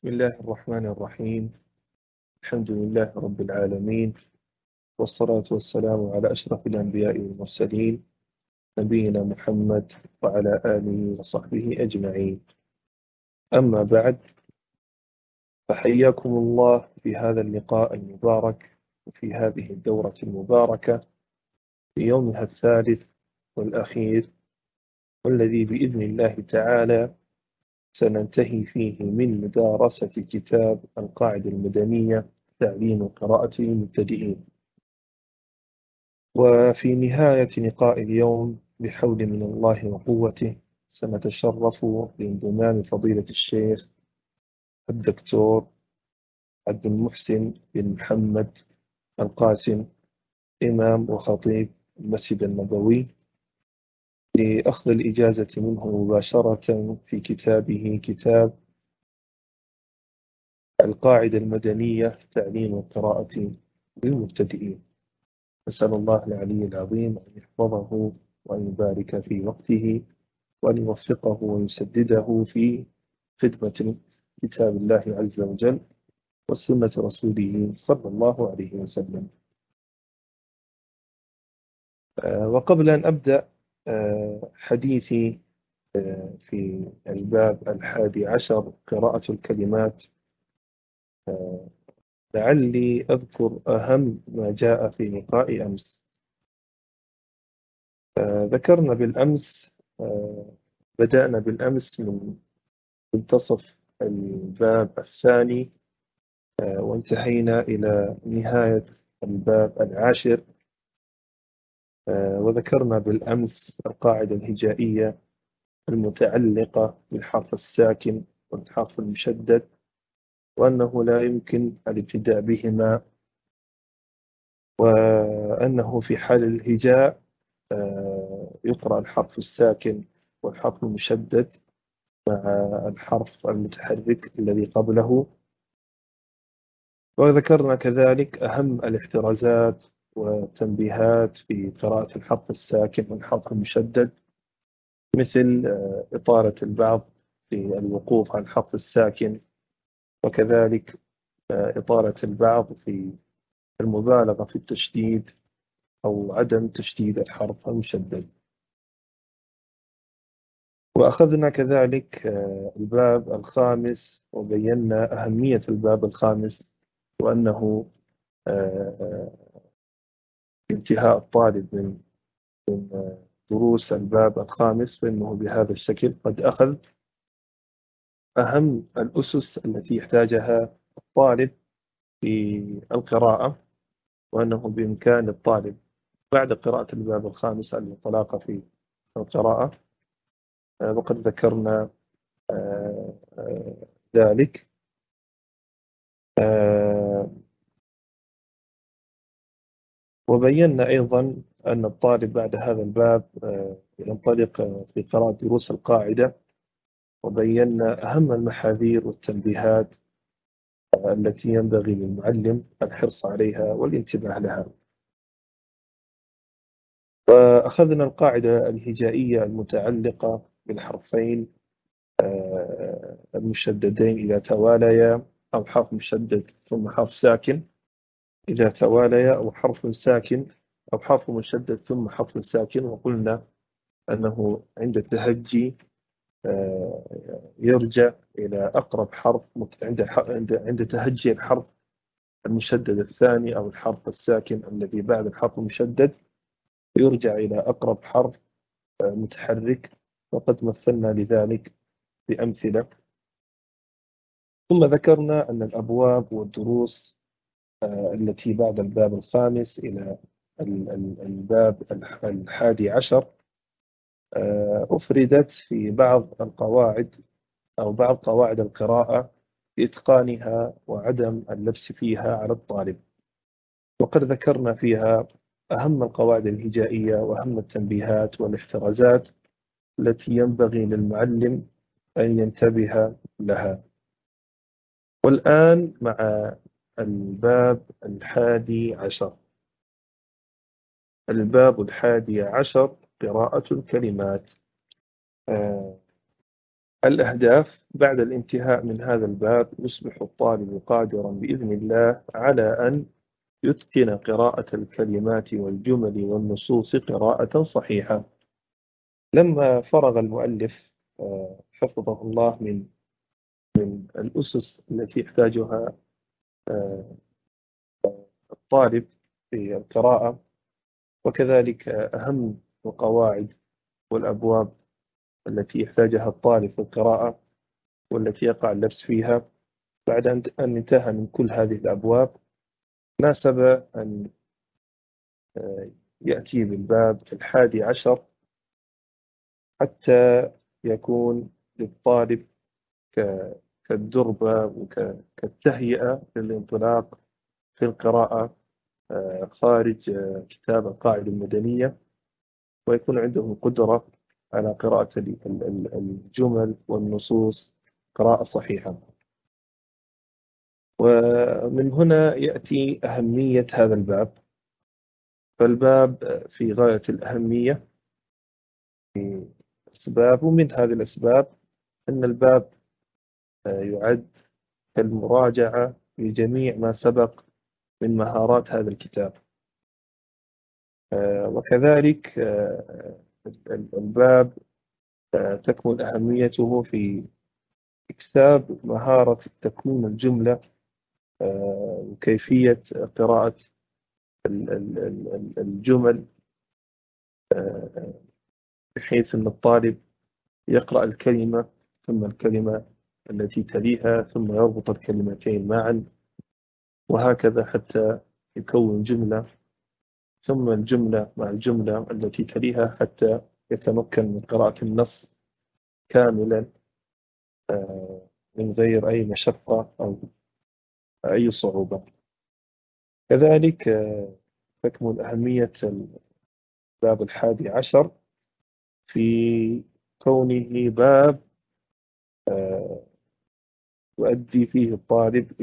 بسم الله الرحمن الرحيم. الحمد لله رب العالمين، والصلاة والسلام على أشرف الأنبياء والمرسلين، نبينا محمد وعلى آله وصحبه أجمعين. أما بعد، فحياكم الله في هذا اللقاء المبارك وفي هذه الدورة المباركة في يومها الثالث والأخير، والذي بإذن الله تعالى سننتهي فيه من مدارسة كتاب القاعدة المدنية تعليم قراءة المبتدئين. وفي نهاية لقاء اليوم بحول من الله وقوته سنتشرف بانضمام فضيلة الشيخ الدكتور عبد المحسن بن محمد القاسم، إمام وخطيب المسجد النبوي، لأخذ الإجازة منه مباشرة في كتاب القاعدة المدنية تعليم القراءة للمبتدئين. نسأل الله العلي العظيم أن يحفظه وأن يبارك في وقته وأن يوفقه ويسدده في خدمة كتاب الله عز وجل وسنة رسوله صلى الله عليه وسلم. وقبل أن أبدأ حديثي في الباب 11 قراءة الكلمات، لعلي أذكر أهم ما جاء في لقاء أمس. ذكرنا بالأمس، بدأنا بالأمس من منتصف الباب الثاني، وانتهينا إلى نهاية الباب 10. وذكرنا بالأمس القاعدة الهجائية المتعلقة بالحرف الساكن والحرف المشدد، وأنه لا يمكن الابتداء بهما، وأنه في حال الهجاء يقرأ الحرف الساكن والحرف المشدد مع الحرف المتحرك الذي قبله. وذكرنا كذلك أهم الاحترازات والتنبيهات في قراءة الحرف الساكن والحرف المشدد، مثل إطالة البعض في الوقوف على الحرف الساكن، وكذلك إطالة البعض في المبالغة في التشديد أو عدم تشديد الحرف المشدد. وأخذنا كذلك الباب الخامس، وبينا أهمية الباب الخامس، وأنه انتهاء الطالب من دروس الباب الخامس، فإنه بهذا الشكل قد أخذ أهم الأسس التي يحتاجها الطالب في القراءة، وأنه بإمكان الطالب بعد قراءة الباب الخامس الانطلاق في القراءة. وقد ذكرنا ذلك. وبينا أيضا أن الطالب بعد هذا الباب ينطلق في قراءة دروس القاعدة، وبينا أهم المحاذير والتنبيهات التي ينبغي للمعلم الحرص عليها والانتباه لها. وأخذنا القاعدة الهجائية المتعلقة بالحرفين المشددين إذا تواليا، أو حرف مشدد ثم حرف ساكن إذا تواليا، أو حرف ساكن أو حرف مشدد ثم حرف ساكن. وقلنا أنه عند التهجي يرجع إلى أقرب حرف عند تهجي الحرف المشدد الثاني أو الحرف الساكن الذي بعد الحرف المشدد، يرجع إلى أقرب حرف متحرك، وقد مثلنا لذلك بأمثلة. ثم ذكرنا أن الأبواب والدروس التي بعد الباب الخامس إلى الباب 11 أفردت في بعض القواعد أو بعض قواعد القراءة لإتقانها وعدم اللبس فيها على الطالب. وقد ذكرنا فيها أهم القواعد الهجائية وأهم التنبيهات والاحترازات التي ينبغي للمعلم أن ينتبه لها. والآن مع الباب 11. الباب 11 قراءة الكلمات. الأهداف: بعد الانتهاء من هذا الباب يصبح الطالب قادرا بإذن الله على أن يتقن قراءة الكلمات والجمل والنصوص قراءة صحيحة. لما فرغ المؤلف حفظه الله من الأسس التي يحتاجها آه، الطالب في القراءة، وكذلك أهم القواعد والأبواب التي يحتاجها الطالب في القراءة والتي يقع اللبس فيها، بعد أن انتهى من كل هذه الأبواب ناسب أن يأتي بالباب 11 حتى يكون للطالب كالدربة وكالتهيئة للانطلاق في القراءة خارج كتاب القاعدة المدنية، ويكون عنده قدرة على قراءة الجمل والنصوص قراءة صحيحة. ومن هنا يأتي أهمية هذا الباب. فالباب في غاية الأهمية أسباب، ومن هذه الأسباب أن الباب يعد كالمراجعة لجميع ما سبق من مهارات هذا الكتاب. وكذلك الباب تكمن أهميته في إكساب مهارة تكوين الجملة وكيفية قراءة الجمل، بحيث أن الطالب يقرأ الكلمة ثم الكلمة التي تليها ثم يربط الكلمتين معا، وهكذا حتى يكون جملة ثم الجملة مع الجملة التي تليها حتى يتمكن من قراءة النص كاملا من غير أي مشقة أو أي صعوبة. كذلك تكمن أهمية الباب 11 في كونه باب يؤدي فيه الطالب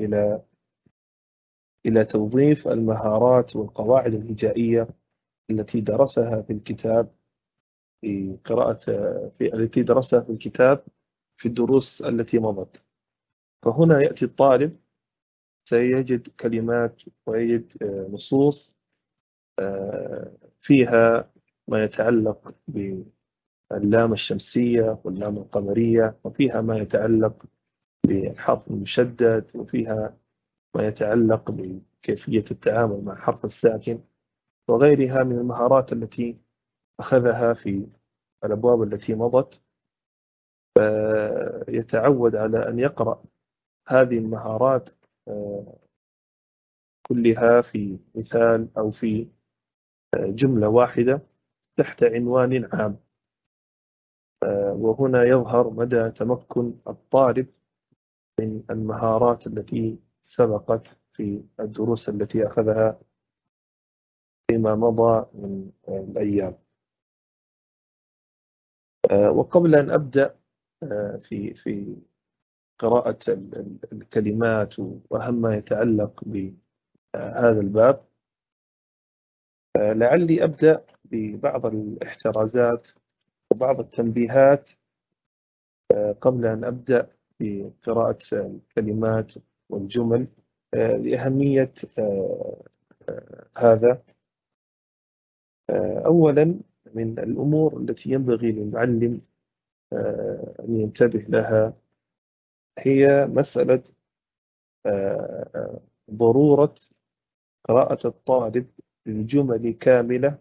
إلى توظيف المهارات والقواعد الهجائية التي درسها في الكتاب في قراءة التي درسها في الكتاب في الدروس التي مضت. فهنا يأتي الطالب سيجد كلمات ويجد نصوص فيها ما يتعلق باللام الشمسية واللام القمرية، وفيها ما يتعلق بالحرف المشدد، وفيها ما يتعلق بكيفية التعامل مع حرف الساكن، وغيرها من المهارات التي أخذها في الأبواب التي مضت. يتعود على أن يقرأ هذه المهارات كلها في مثال أو في جملة واحدة تحت عنوان عام. وهنا يظهر مدى تمكن الطالب من المهارات التي سبقت في الدروس التي أخذها فيما مضى من الأيام. وقبل أن أبدأ في قراءة الكلمات وأهم ما يتعلق بهذا الباب، لعلي أبدأ ببعض الاحترازات وبعض التنبيهات قبل أن أبدأ بقراءة الكلمات والجمل لأهمية هذا. أولا، من الأمور التي ينبغي للمعلم أن ينتبه لها هي مسألة ضرورة قراءة الطالب للجمل كاملة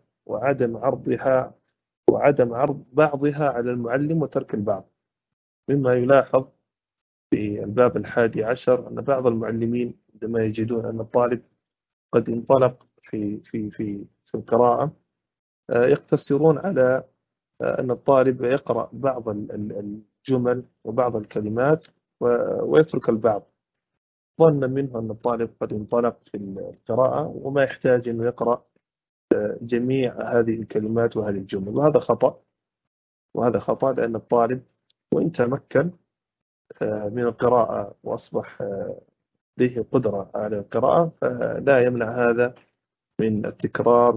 وعدم عرض بعضها على المعلم وترك البعض. مما يلاحظ في الباب 11 أن بعض المعلمين عندما يجدون أن الطالب قد انطلق في القراءة يقتصرون على أن الطالب يقرأ بعض الجمل وبعض الكلمات ويترك البعض، ظنا منه أن الطالب قد انطلق في القراءة وما يحتاج أن يقرأ جميع هذه الكلمات وهذه الجمل. وهذا خطأ لأن الطالب وإن تمكن من القراءة وأصبح لديه قدرة على القراءة، فلا يمنع هذا من التكرار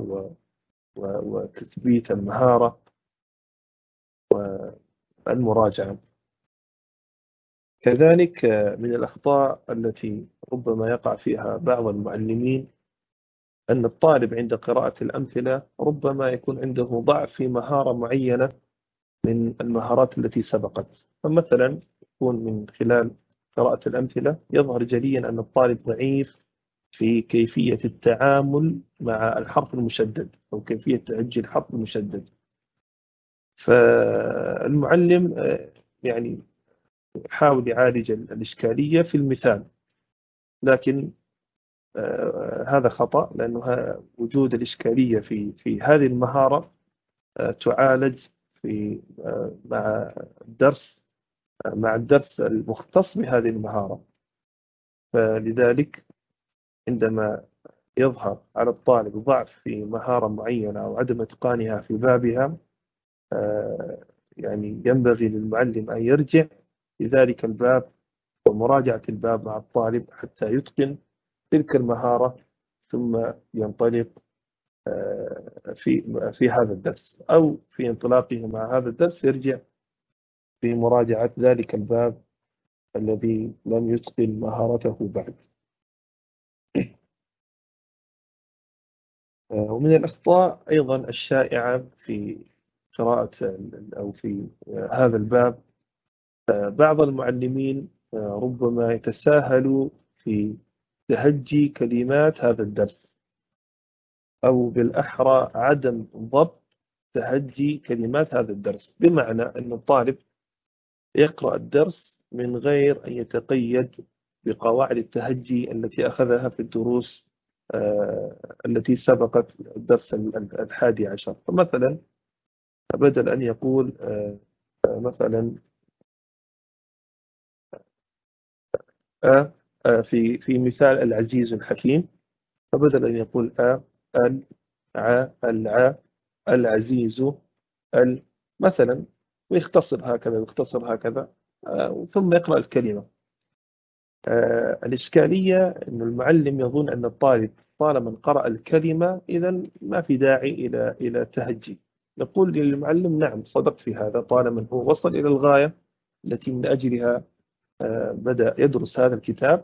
وتثبيت المهارة والمراجعة. كذلك من الأخطاء التي ربما يقع فيها بعض المعلمين أن الطالب عند قراءة الأمثلة ربما يكون عنده ضعف في مهارة معينة من المهارات التي سبقت. فمثلا يكون من خلال قراءة الأمثلة يظهر جليا أن الطالب ضعيف في كيفية التعامل مع الحرف المشدد أو كيفية تهجي الحرف المشدد. فالمعلم يعني يحاول يعالج الإشكالية في المثال، لكن هذا خطأ، لأنه وجود الإشكالية في هذه المهارة تعالج في مع الدرس المختص بهذه المهارة. فلذلك عندما يظهر على الطالب ضعف في مهارة معينة أو عدم إتقانها في بابها، يعني ينبغي للمعلم أن يرجع لذلك الباب ومراجعة الباب مع الطالب حتى يتقن تلك المهارة، ثم ينطلق في هذا الدرس، أو في انطلاقه مع هذا الدرس يرجع في مراجعة ذلك الباب الذي لم يتقن مهارته بعد. ومن الأخطاء أيضا الشائعة في قراءة أو في هذا الباب، بعض المعلمين ربما يتساهلوا في تهجي كلمات هذا الدرس، أو بالأحرى عدم ضبط تهجي كلمات هذا الدرس، بمعنى أن الطالب يقرأ الدرس من غير أن يتقيد بقواعد التهجي التي أخذها في الدروس التي سبقت الدرس 11. فمثلا بدل أن يقول مثلا في مثال العزيز الحكيم، فبدل أن يقول ال الع العزيز مثلا، ويختصر هكذا ويختصر هكذا، ثم يقرأ الكلمة. الإشكالية أن المعلم يظن أن الطالب طالما قرأ الكلمة إذا ما في داعي إلى تهجي. نقول للمعلم نعم صدقت في هذا، طالما هو وصل إلى الغاية التي من أجلها بدأ يدرس هذا الكتاب،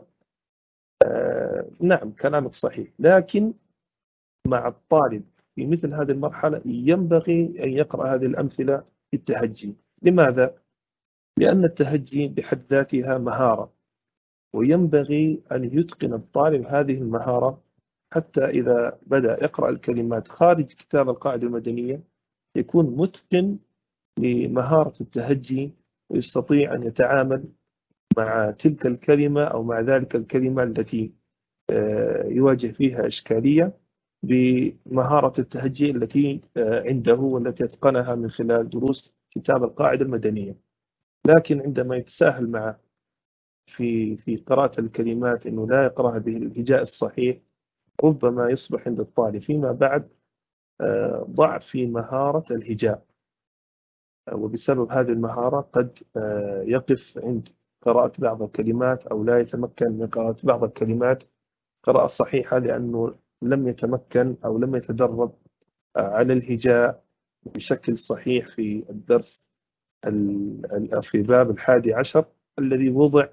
نعم كلامك صحيح، لكن مع الطالب في مثل هذه المرحلة ينبغي أن يقرأ هذه الأمثلة بالتهجي. لماذا؟ لأن التهجي بحد ذاتها مهارة، وينبغي أن يتقن الطالب هذه المهارة حتى إذا بدأ يقرأ الكلمات خارج كتاب القاعدة المدنية يكون متقن لمهارة التهجي، ويستطيع أن يتعامل مع تلك الكلمة أو مع ذلك الكلمة التي يواجه فيها إشكالية بمهارة التهجي التي عنده والتي أتقنها من خلال دروس كتاب القاعدة المدنية. لكن عندما يتساهل معه في قراءة الكلمات أنه لا يقرأها بالهجاء الصحيح، ربما يصبح عند الطالب فيما بعد ضعف في مهارة الهجاء، وبسبب هذه المهارة قد يقف عند قراءة بعض الكلمات أو لا يتمكن من قراءة بعض الكلمات قراءة صحيحة، لأنه لم يتمكن أو لم يتدرب على الهجاء بشكل صحيح في الدرس في باب 11 الذي وضع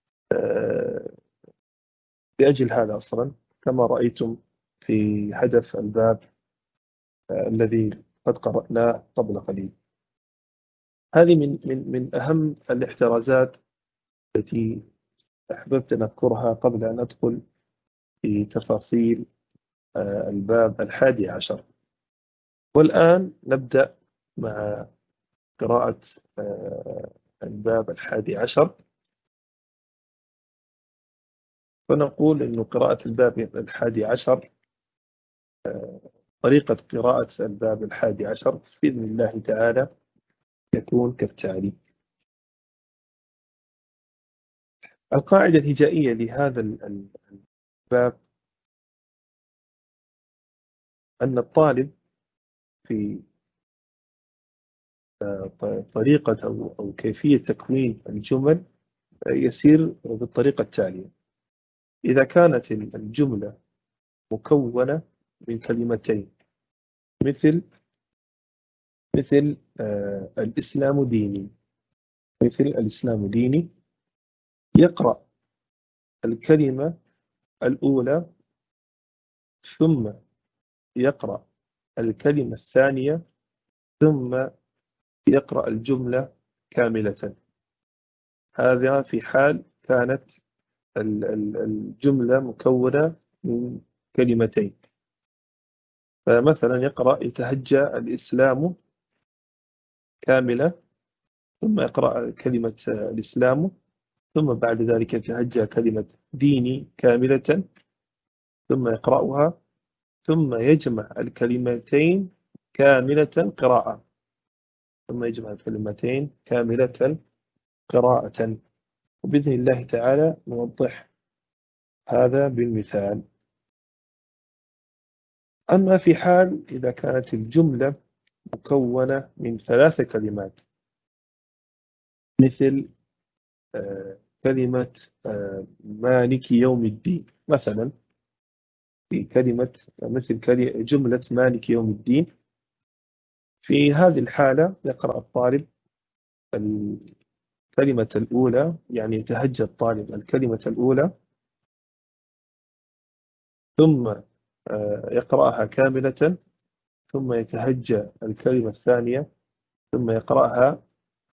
لأجل هذا أصلا، كما رأيتم في هدف الباب الذي قد قرأناه قبل قليل. هذه من أهم الاحترازات التي أحببت أن أذكرها قبل أن أدخل في تفاصيل الباب 11. والآن نبدأ مع قراءة الباب 11. فنقول أن قراءة الباب 11 طريقة قراءة الباب 11 بإذن الله تعالى يكون كالتالي. القاعدة الهجائية لهذا الباب أن الطالب في طريقة أو كيفية تكوين الجمل يسير بالطريقة التالية. إذا كانت الجملة مكونة من كلمتين مثل الإسلام ديني، مثل الإسلام ديني، يقرأ الكلمة الأولى ثم يقرأ الكلمة الثانية ثم يقرأ الجملة كاملة. هذا في حال كانت الجملة مكونة من كلمتين. فمثلا يقرأ يتهجى الإسلام كاملة ثم يقرأ كلمة الإسلام ثم بعد ذلك يتهجى كلمة ديني كاملة ثم يقرأها ثم يجمع الكلمتين كاملة قراءة ثم يجمع الكلمتين كاملة قراءة. وبإذن الله تعالى نوضح هذا بالمثال. أما في حال إذا كانت الجملة مكونة من 3 كلمات مثل كلمة مالك يوم الدين مثلا، في كلمة مثل جملة مالك يوم الدين، في هذه الحالة يقرأ الطالب الكلمة الأولى، يعني يتهجى الطالب الكلمة الأولى ثم يقرأها كاملة ثم يتهجى الكلمة الثانية ثم يقرأها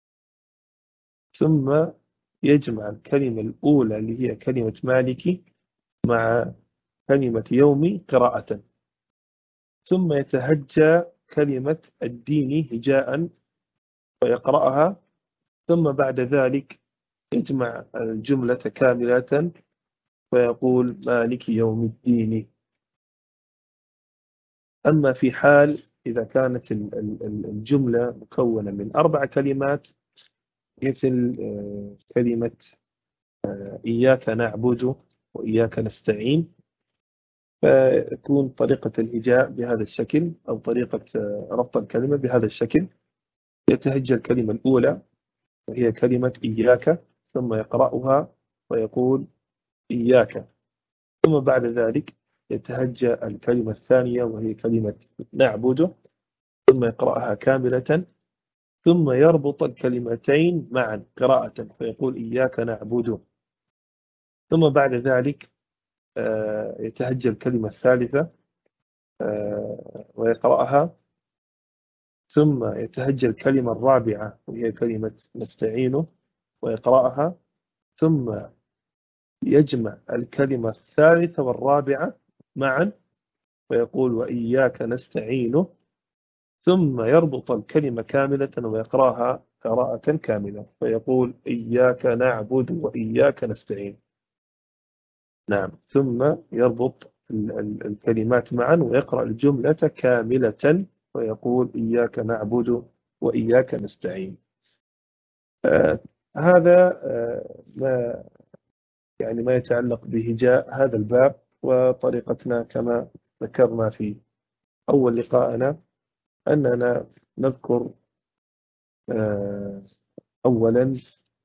ثم يجمع الكلمة الأولى اللي هي كلمة مالكي مع كلمة يومي قراءة ثم يتهجى كلمة الدين هجاء ويقرأها ثم بعد ذلك يجمع الجملة كاملة ويقول مالك يوم الدين. أما في حال إذا كانت الجملة مكونة من 4 كلمات مثل كلمة إياك نعبد وإياك نستعين، فيكون طريقة الهجاء بهذا الشكل أو طريقة ربط الكلمة بهذا الشكل. يتهجى الكلمة الأولى وهي كلمة إياك ثم يقرأها ويقول إياك ثم بعد ذلك يتهجى الكلمة الثانية وهي كلمة نعبد ثم يقرأها كاملة ثم يربط الكلمتين معا قراءة فيقول إياك نعبد ثم بعد ذلك يتهجى الكلمة الثالثة ويقرأها ثم يتهجى الكلمة الرابعة وهي كلمة نستعين ويقرأها ثم يجمع الكلمة الثالثة والرابعة معا ويقول وإياك نستعين ثم يربط الكلمة كاملة ويقرأها قراءة كاملة فيقول إياك نعبد وإياك نستعين. نعم، ثم يربط الكلمات معا ويقرأ الجملة كاملة ويقول إياك نعبد وإياك نستعين. هذا ما يتعلق بهجاء هذا الباب. وطريقتنا كما ذكرنا في أول لقاءنا أننا نذكر أولا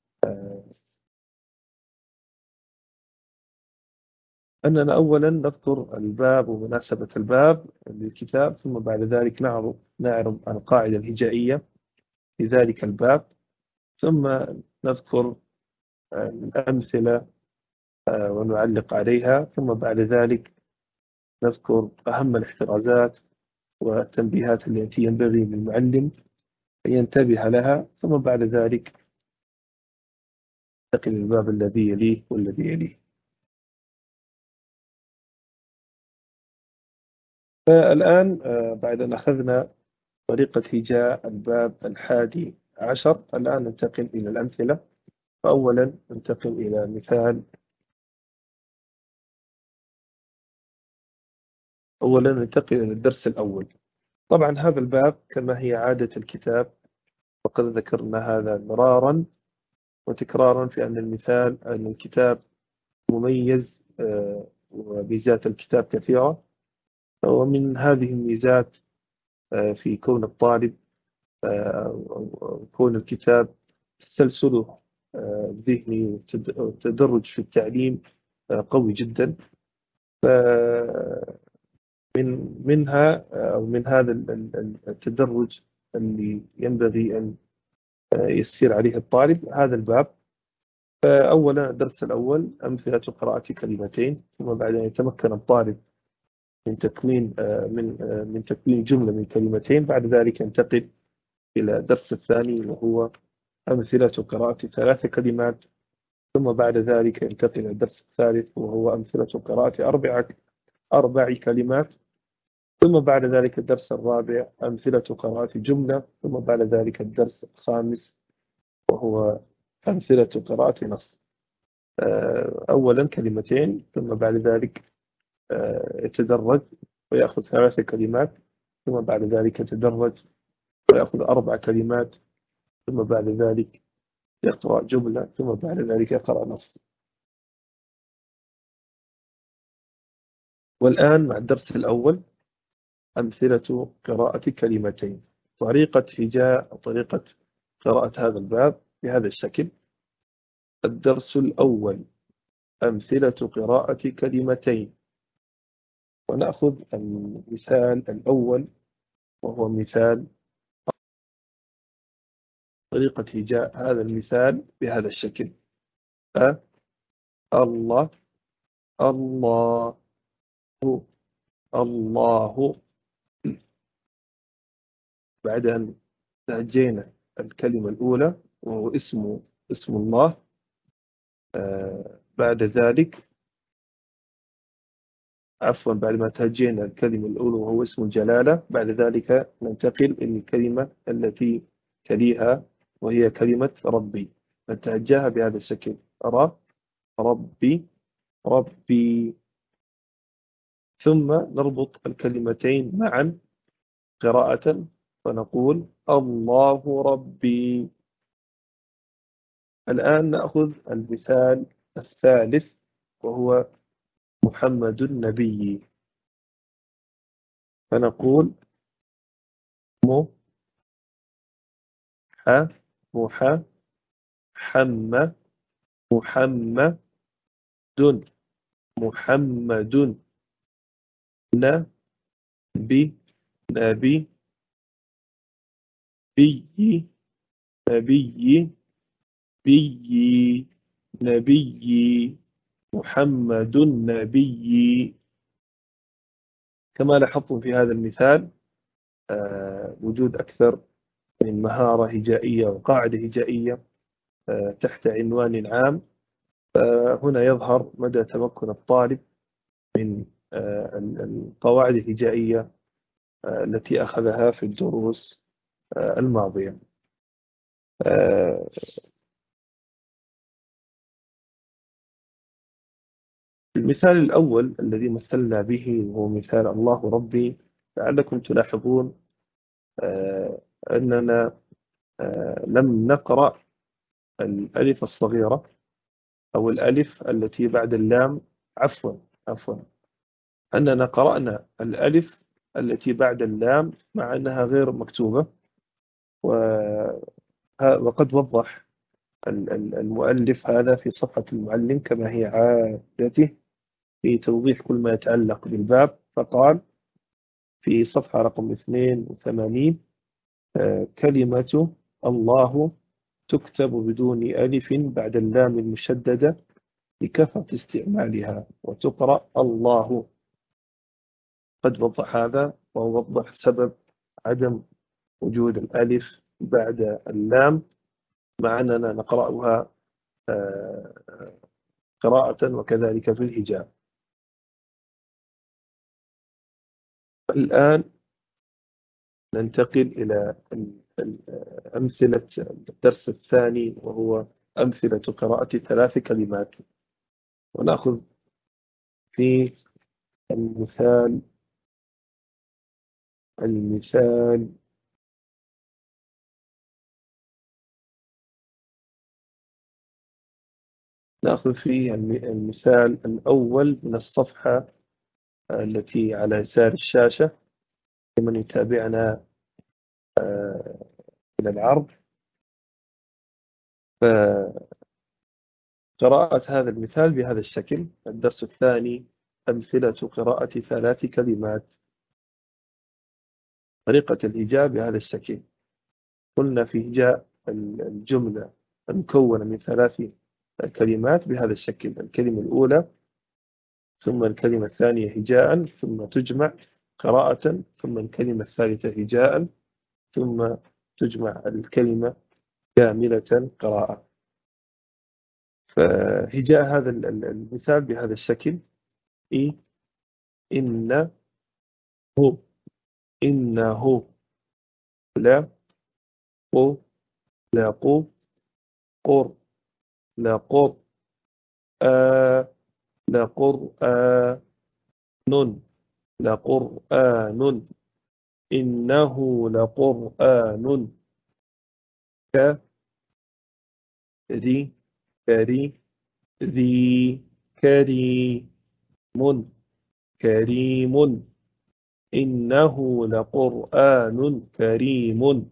نذكر الباب ومناسبة الباب للكتاب ثم بعد ذلك نعرض القاعدة الهجائية في ذلك الباب ثم نذكر الأمثلة ونعلق عليها ثم بعد ذلك نذكر أهم الاحترازات والتنبيهات التي ينبغي للمعلم أن ينتبه لها ثم بعد ذلك ننتقل للباب الذي يليه والذي يليه. فالآن بعد أن أخذنا طريقة هجاء الباب 11 الآن ننتقل إلى الأمثلة. فأولا ننتقل إلى مثال. أولا ننتقل إلى الدرس الأول. طبعا هذا الباب كما هي عادة الكتاب وقد ذكرنا هذا مرارا وتكرارا في أن الكتاب مميز وميزات الكتاب كثيرة. ومن هذه الميزات في كون الطالب كون الكتاب تسلسله الذهني والتدرج في التعليم قوي جدا. منها أو من هذا التدرج اللي ينبغي أن يسير عليه الطالب هذا الباب. فأولا الدرس الأول أمثلة قراءة كلمتين، ثم بعد أن يتمكن الطالب من تكوين من تكوين جملة من كلمتين، بعد ذلك ينتقل إلى الدرس الثاني وهو أمثلة قراءة 3 كلمات، ثم بعد ذلك ينتقل إلى الدرس الثالث وهو أمثلة قراءة 4 كلمات، ثم بعد ذلك الدرس الرابع أمثلة قراءة جملة، ثم بعد ذلك الدرس الخامس وهو أمثلة قراءة نص. أولا كلمتين، ثم بعد ذلك يتدرج ويأخذ 3 كلمات، ثم بعد ذلك يتدرج ويأخذ 4 كلمات، ثم بعد ذلك يقرأ جملة، ثم بعد ذلك يقرأ نص. والآن مع الدرس الأول أمثلة قراءة كلمتين. طريقة هجاء طريقة قراءة هذا الباب بهذا الشكل. الدرس الأول أمثلة قراءة كلمتين، ونأخذ المثال الأول وهو مثال طريقة هجاء هذا المثال بهذا الشكل: الله الله الله. بعد أن تهجينا الكلمة الأولى وهو اسم الله، بعد ذلك بعد ما تهجينا الكلمة الأولى وهو اسم الجلالة، بعد ذلك ننتقل إلى الكلمة التي تليها وهي كلمة ربي، نتهجاها بهذا الشكل: ربي ربي. ثم نربط الكلمتين معا قراءة فنقول الله ربي. الآن نأخذ المثال الثالث وهو محمد النبي، فنقول م ح مح حم محمد محمد نبي نبي بي نبي بي نبي محمد النبي. كما لاحظتم في هذا المثال وجود أكثر من مهارة هجائية وقاعدة هجائية تحت عنوان عام. هنا يظهر مدى تمكن الطالب من القواعد الهجائية التي أخذها في الدروس الماضية. المثال الأول الذي مثلنا به هو مثال الله ربي. لعلكم تلاحظون أننا لم نقرأ الألف الصغيرة أو الألف التي بعد اللام. عفوا أننا قرأنا الألف التي بعد اللام مع أنها غير مكتوبة، وقد وضح المؤلف هذا في صفحة المعلم كما هي عادته في توضيح كل ما يتعلق بالباب، فقال في صفحة رقم 82: كلمة الله تكتب بدون ألف بعد اللام المشددة لكثرة استعمالها، وتقرأ الله. قد وضح هذا ووضح سبب عدم وجود الألف بعد اللام مع أننا نقرأها قراءة وكذلك في الهجاء. الآن ننتقل إلى أمثلة الدرس الثاني وهو أمثلة قراءة 3 كلمات، ونأخذ في المثال نأخذ فيه المثال الأول من الصفحة التي على يسار الشاشة لمن يتابعنا إلى العرض. فقراءة هذا المثال بهذا الشكل: الدرس الثاني أمثلة قراءة 3 كلمات. طريقة الهجاء بهذا الشكل: قلنا في هجاء الجملة المكونة من 3 الكلمات بهذا الشكل: الكلمة الأولى ثم الكلمة الثانية هجاء ثم تجمع قراءة، ثم الكلمة الثالثة هجاء ثم تجمع الكلمة كاملة قراءة. فهجاء هذا المثال بهذا الشكل: إي إن هو إنه لا قو لا قو قر لا قر لا قرآن لقرآن إنه لقرآن كري كري ذي كريم كريم إنه لقرآن كريم.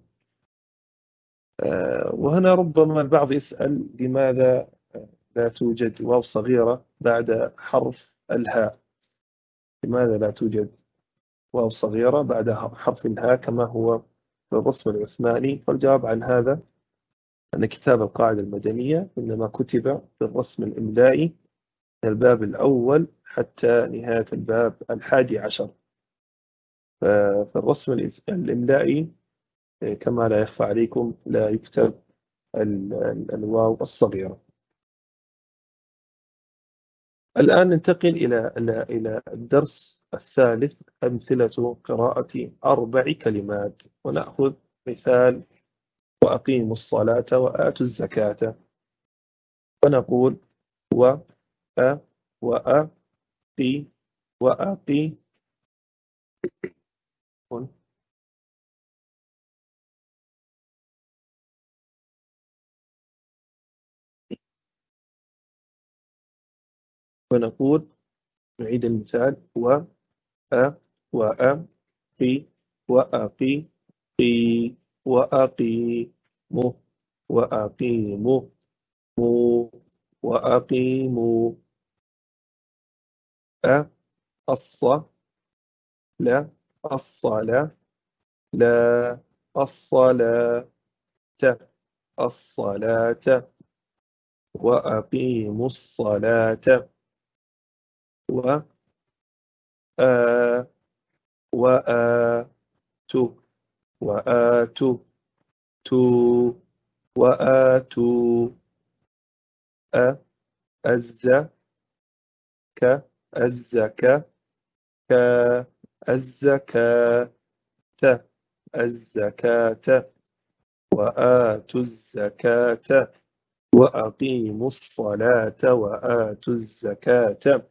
وهنا ربما البعض يسأل: لماذا لا توجد واو صغيرة بعد حرف الهاء؟ لماذا لا توجد واو صغيرة بعد حرف الهاء كما هو في الرسم العثماني؟ فالجواب عن هذا أن كتاب القاعدة المدنية إنما كتب في الرسم الإملائي من الباب الأول حتى نهاية الباب 11. ففي الرسم الإملائي كما لا يخفى عليكم لا يكتب الواو الصغيرة. الآن ننتقل إلى الدرس الثالث: أمثلة قراءة 4 كلمات. ونأخذ مثال: وأقيموا الصلاة وآتوا الزكاة. ونقول و أ وأقي وأقي ونقول نعيد المثال: و أ وأقي وأقي قي وأقيم وأقيم مو وأقيموا أ الص لا الصلاة لا الصلاة الصلاة وأقيموا الصلاة و آ وآتوا وآتوا تو وآتوا أ الزكاة الزكاة الزكاة الزكاة وآتوا الزكاة وأقيموا الصلاة وآتوا الزكاة.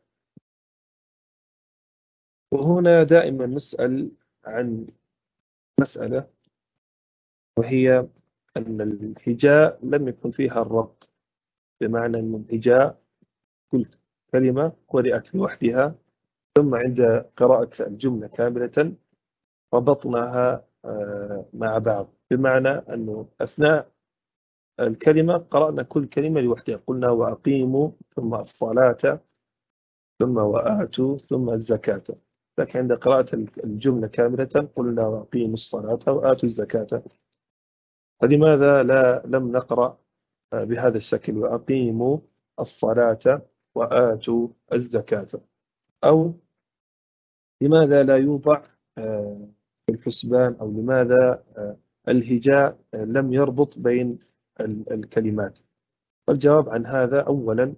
وهنا دائما نسأل عن مسألة، وهي أن الهجاء لم يكن فيها الربط، بمعنى أن الهجاء كل كلمة قرأت لوحدها، ثم عند قراءة الجملة كاملة ربطناها مع بعض، بمعنى أنه أثناء الكلمة قرأنا كل كلمة لوحدها، قلنا وأقيموا ثم الصلاة ثم وآتوا ثم الزكاة. لكن عند قراءة الجملة كاملة قلنا وأقيموا الصلاة وآتوا الزكاة. فلماذا لم نقرأ بهذا الشكل: وأقيموا الصلاة وآتوا الزكاة؟ أو لماذا لا يوضع في الحسبان، أو لماذا الهجاء لم يربط بين الكلمات؟ والجواب عن هذا: أولا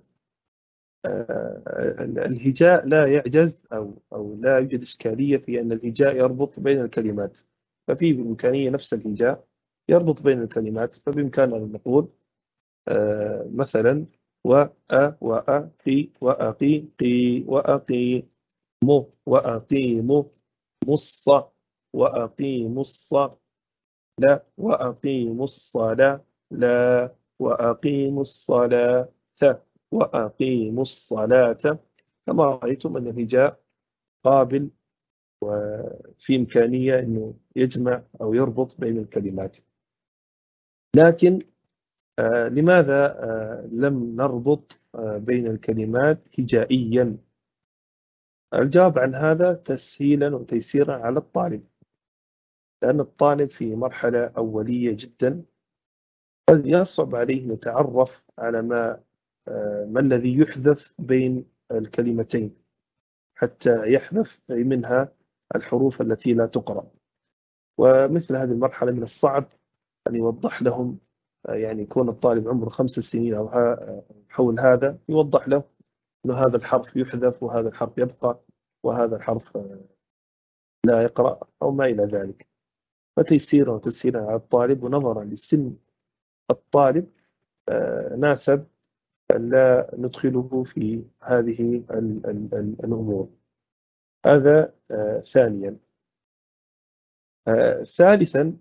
الهجاء لا يعجز أو لا يوجد إشكالية في أن الهجاء يربط بين الكلمات، ففي بإمكانية نفس الهجاء يربط بين الكلمات. فبإمكاننا أن نقول مثلا وأقي وأقي قي وأقي مو وأقيموا مص وأقيموا الصلاة لا وأقيموا الصلاة لا وأقيموا الصلاة وأقيموا الصلاة. كما رأيتم أن الهجاء قابل وفي إمكانية أنه يجمع أو يربط بين الكلمات. لكن لماذا لم نربط بين الكلمات هجائيا؟ الجواب عن هذا تسهيلا وتيسيرا على الطالب، لأن الطالب في مرحلة أولية جدا قد يصعب عليه أن يتعرف على ما ما الذي يحذف بين الكلمتين حتى يحذف منها الحروف التي لا تقرأ. ومثل هذه المرحلة من الصعب أن يوضح لهم، يعني يكون الطالب عمره 5 سنين أو حول هذا، يوضح له أنه هذا الحرف يحذف وهذا الحرف يبقى وهذا الحرف لا يقرأ أو ما إلى ذلك. فتيسيرا وتسهيلا على الطالب ونظرا لسن الطالب ناسب أن لا ندخله في هذه الأمور. هذا ثانيا. ثالثا،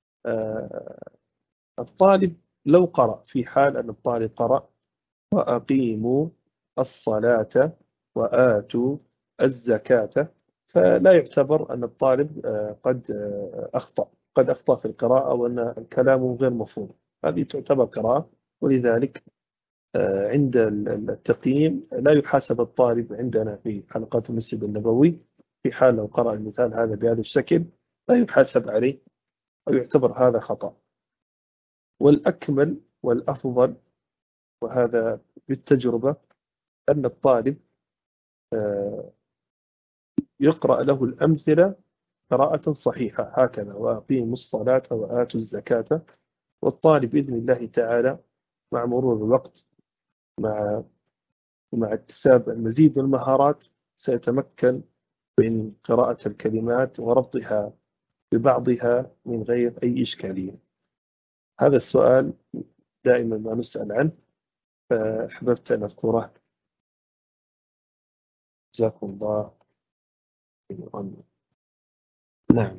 الطالب لو قرأ، في حال أن الطالب قرأ وأقيموا الصلاة وآتوا الزكاة، فلا يعتبر أن الطالب قد أخطأ، قد أخطأ في القراءة وأن كلامه غير مفهوم. هذه تعتبر قراءة، ولذلك عند التقييم لا يحاسب الطالب عندنا في حلقات المسجد النبوي. في حال لو قرأ المثال هذا بهذا الشكل لا يحاسب عليه ويعتبر هذا خطأ. والأكمل والأفضل، وهذا بالتجربة، أن الطالب يقرأ له الأمثلة قراءة صحيحة هكذا: وأقيموا الصلاة وآتوا الزكاة. والطالب بإذن الله تعالى مع مرور الوقت، مع اكتساب المزيد من المهارات، سيتمكن من قراءة الكلمات وربطها ببعضها من غير أي إشكالية. هذا السؤال دائما ما نسأل عنه، فأحببت أن أذكره. جزاكم الله خيرا. نعم.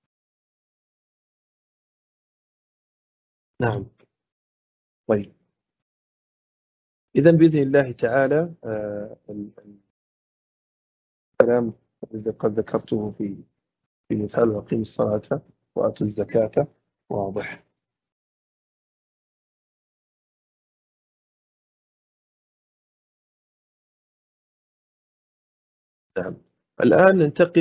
نعم. طيب، إذا بإذن الله تعالى الكلام الذي قد ذكرته في مثال وأقيم الصلاة وآتوا الزكاة واضح. نعم. الآن ننتقل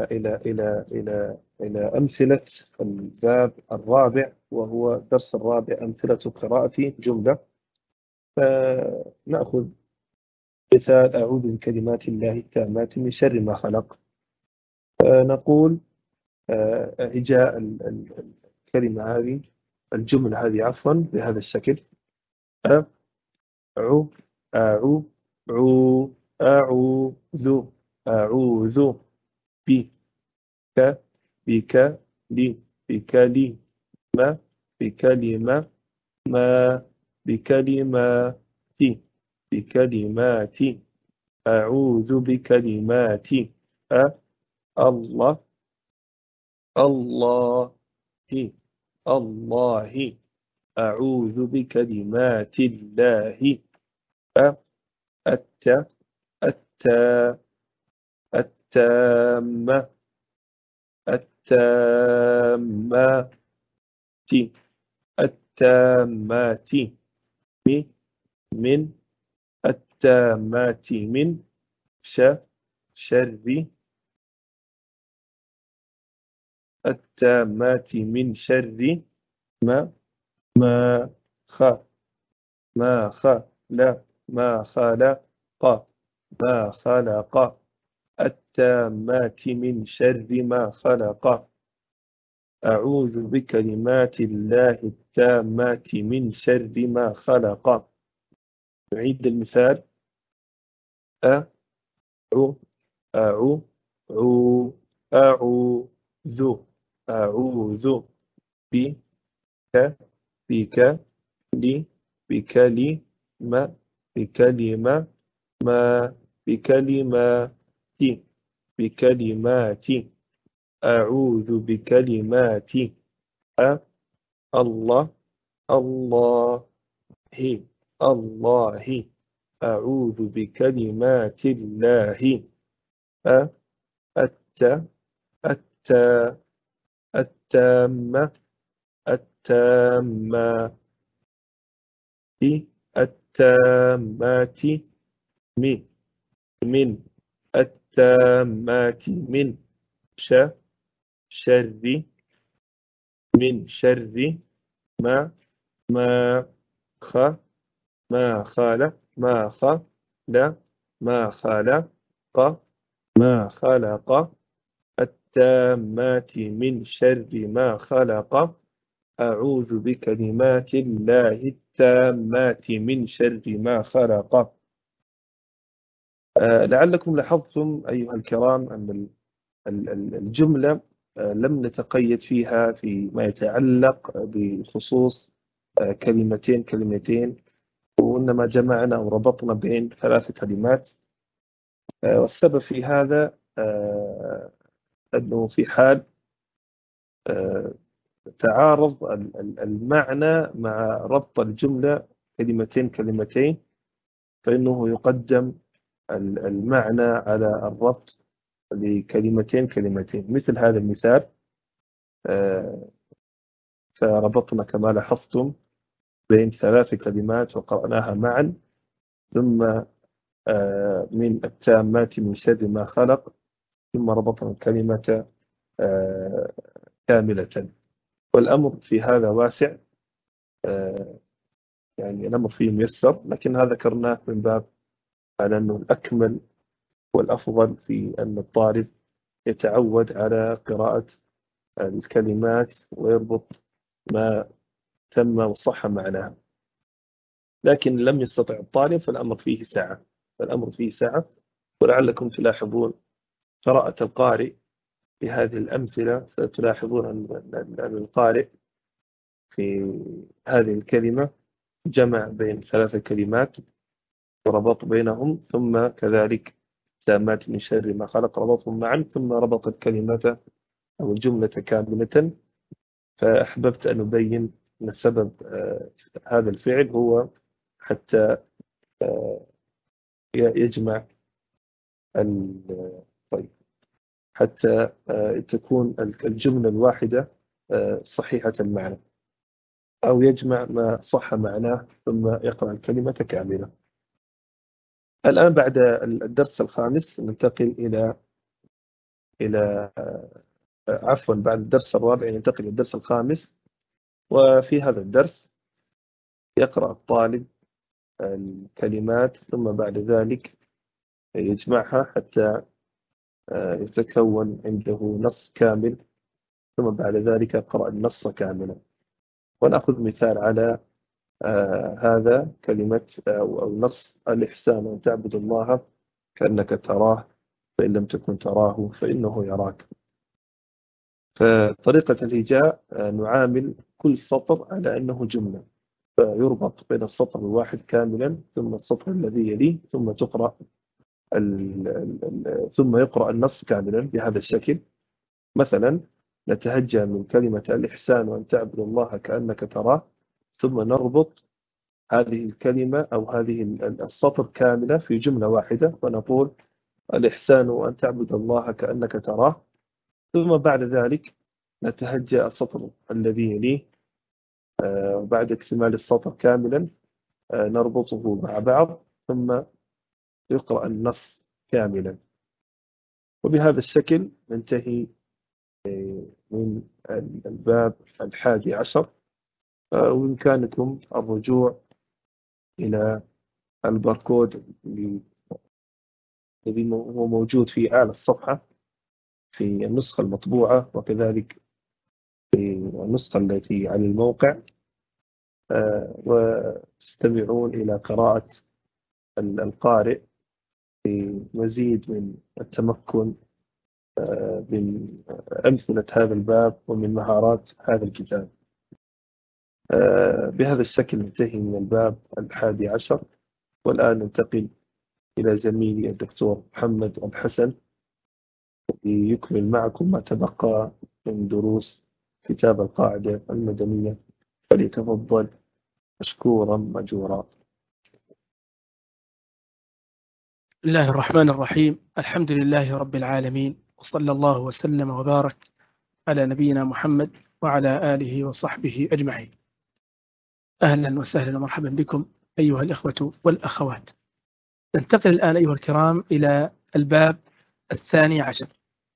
إلى أمثلة الباب الرابع، وهو الدرس الرابع: أمثلة قراءة جملة. فنأخذ مثال: أعوذ بكلمات الله التامات من شر ما خلق. نقول هجاء الكلمة هذه، الجملة هذه عفوا، بهذا الشكل: أعو أعو عو أعوذ أعوذ بك بك لي بكلمة بكلمة ما بكلمات بكلمات أعوذ بكلمات الله الله الله أعوذ بكلمات الله الت الت التامة التامة التامات من التامات من شر التامات من شر ما ما خ ما لا ما خلق ما خلق التامات من شر ما خلق. أعوذ بكلمات الله التامات من شر ما خلق. نعيد المثال: أعو أعو عو أعوذ أعوذ بك بك لي بكلمة بكلمة ما بكلمات بكلمات أعوذ بكلمات الله الله الله أعوذ بكلمات الله الت الت التامة التامة التامات من التامات من شر من شر ما ما خ ما خال ما خلق، ما خلق، ما خلق، التامات من شر ما خلق، أعوذ بكلمات الله التامات من شر ما خلق. لعلكم لاحظتم أيها الكرام أن الجملة لم نتقيد فيها في ما يتعلق بخصوص كلمتين، وإنما جمعنا وربطنا بين 3 كلمات. والسبب في هذا أنه في حال تعارض المعنى مع ربط الجملة كلمتين، فإنه يقدم المعنى على الربط كلمتين. مثل هذا المثال، فربطنا كما لاحظتم بين 3 كلمات وقرأناها معا، ثم من التامات من شر ما خلق، ثم ربطنا الكلمة كاملة. والأمر في هذا واسع، يعني الأمر فيه ميسر، لكن هذا ذكرناه من باب على أنه الأكمل والأفضل في أن الطالب يتعود على قراءة الكلمات ويربط ما تم وصح معناها. لكن لم يستطع الطالب فالأمر فيه ساعة. ولعلكم تلاحظون قراءة القارئ بهذه الأمثلة، ستلاحظون أن القارئ في هذه الكلمة جمع بين 3 كلمات وربط بينهم، ثم كذلك تامات من شر ما خلق ربطهم معا، ثم ربط الكلمة أو الجملة كاملة. فأحببت أن أبين أن سبب هذا الفعل هو حتى يجمع طيب، حتى تكون الجملة الواحدة صحيحة المعنى، أو يجمع ما صح معناه ثم يقرأ الكلمة كاملة. الآن بعد الدرس الخامس ننتقل إلى عفوا، بعد الدرس الرابع ننتقل إلى الدرس الخامس. وفي هذا الدرس يقرأ الطالب الكلمات، ثم بعد ذلك يجمعها حتى يتكون عنده نص كامل، ثم بعد ذلك يقرأ النص كاملا. ونأخذ مثال على هذا كلمة أو نص الإحسان: أن تعبد الله كأنك تراه فإن لم تكن تراه فإنه يراك. فطريقة الهجاء نعامل كل سطر على أنه جملة، فيربط بين السطر الواحد كاملا ثم السطر الذي يليه، ثم ثم يقرأ النص كاملا بهذا الشكل. مثلا نتهجى من كلمة الإحسان وأن تعبد الله كأنك تراه، ثم نربط هذه الكلمة أو هذه السطر كاملة في جملة واحدة، ونقول الإحسان أن تعبد الله كأنك تراه، ثم بعد ذلك نتهجى السطر الذي يليه، وبعد اكتمال السطر كاملا نربطه مع بعض، ثم يقرأ النص كاملا. وبهذا الشكل ننتهي من الباب 11. وبإمكانكم الرجوع إلى الباركود الذي هو موجود في أعلى الصفحة في النسخة المطبوعة، وكذلك في النسخة التي على الموقع، وتستمعون إلى قراءة القارئ في مزيد من التمكن من أمثلة هذا الباب ومن مهارات هذا الكتاب. بهذا الشكل ننتهي من الباب 11. والآن ننتقل إلى زميلي الدكتور محمد الحسن ليكمل معكم ما تبقى من دروس كتاب القاعدة المدنية، فليتفضل مشكورا مأجورا. بسم الله الرحمن الرحيم. الحمد لله رب العالمين، وصلى الله وسلم وبارك على نبينا محمد وعلى آله وصحبه أجمعين. أهلا وسهلا ومرحبا بكم أيها الإخوة والأخوات. ننتقل الآن أيها الكرام إلى الباب 12.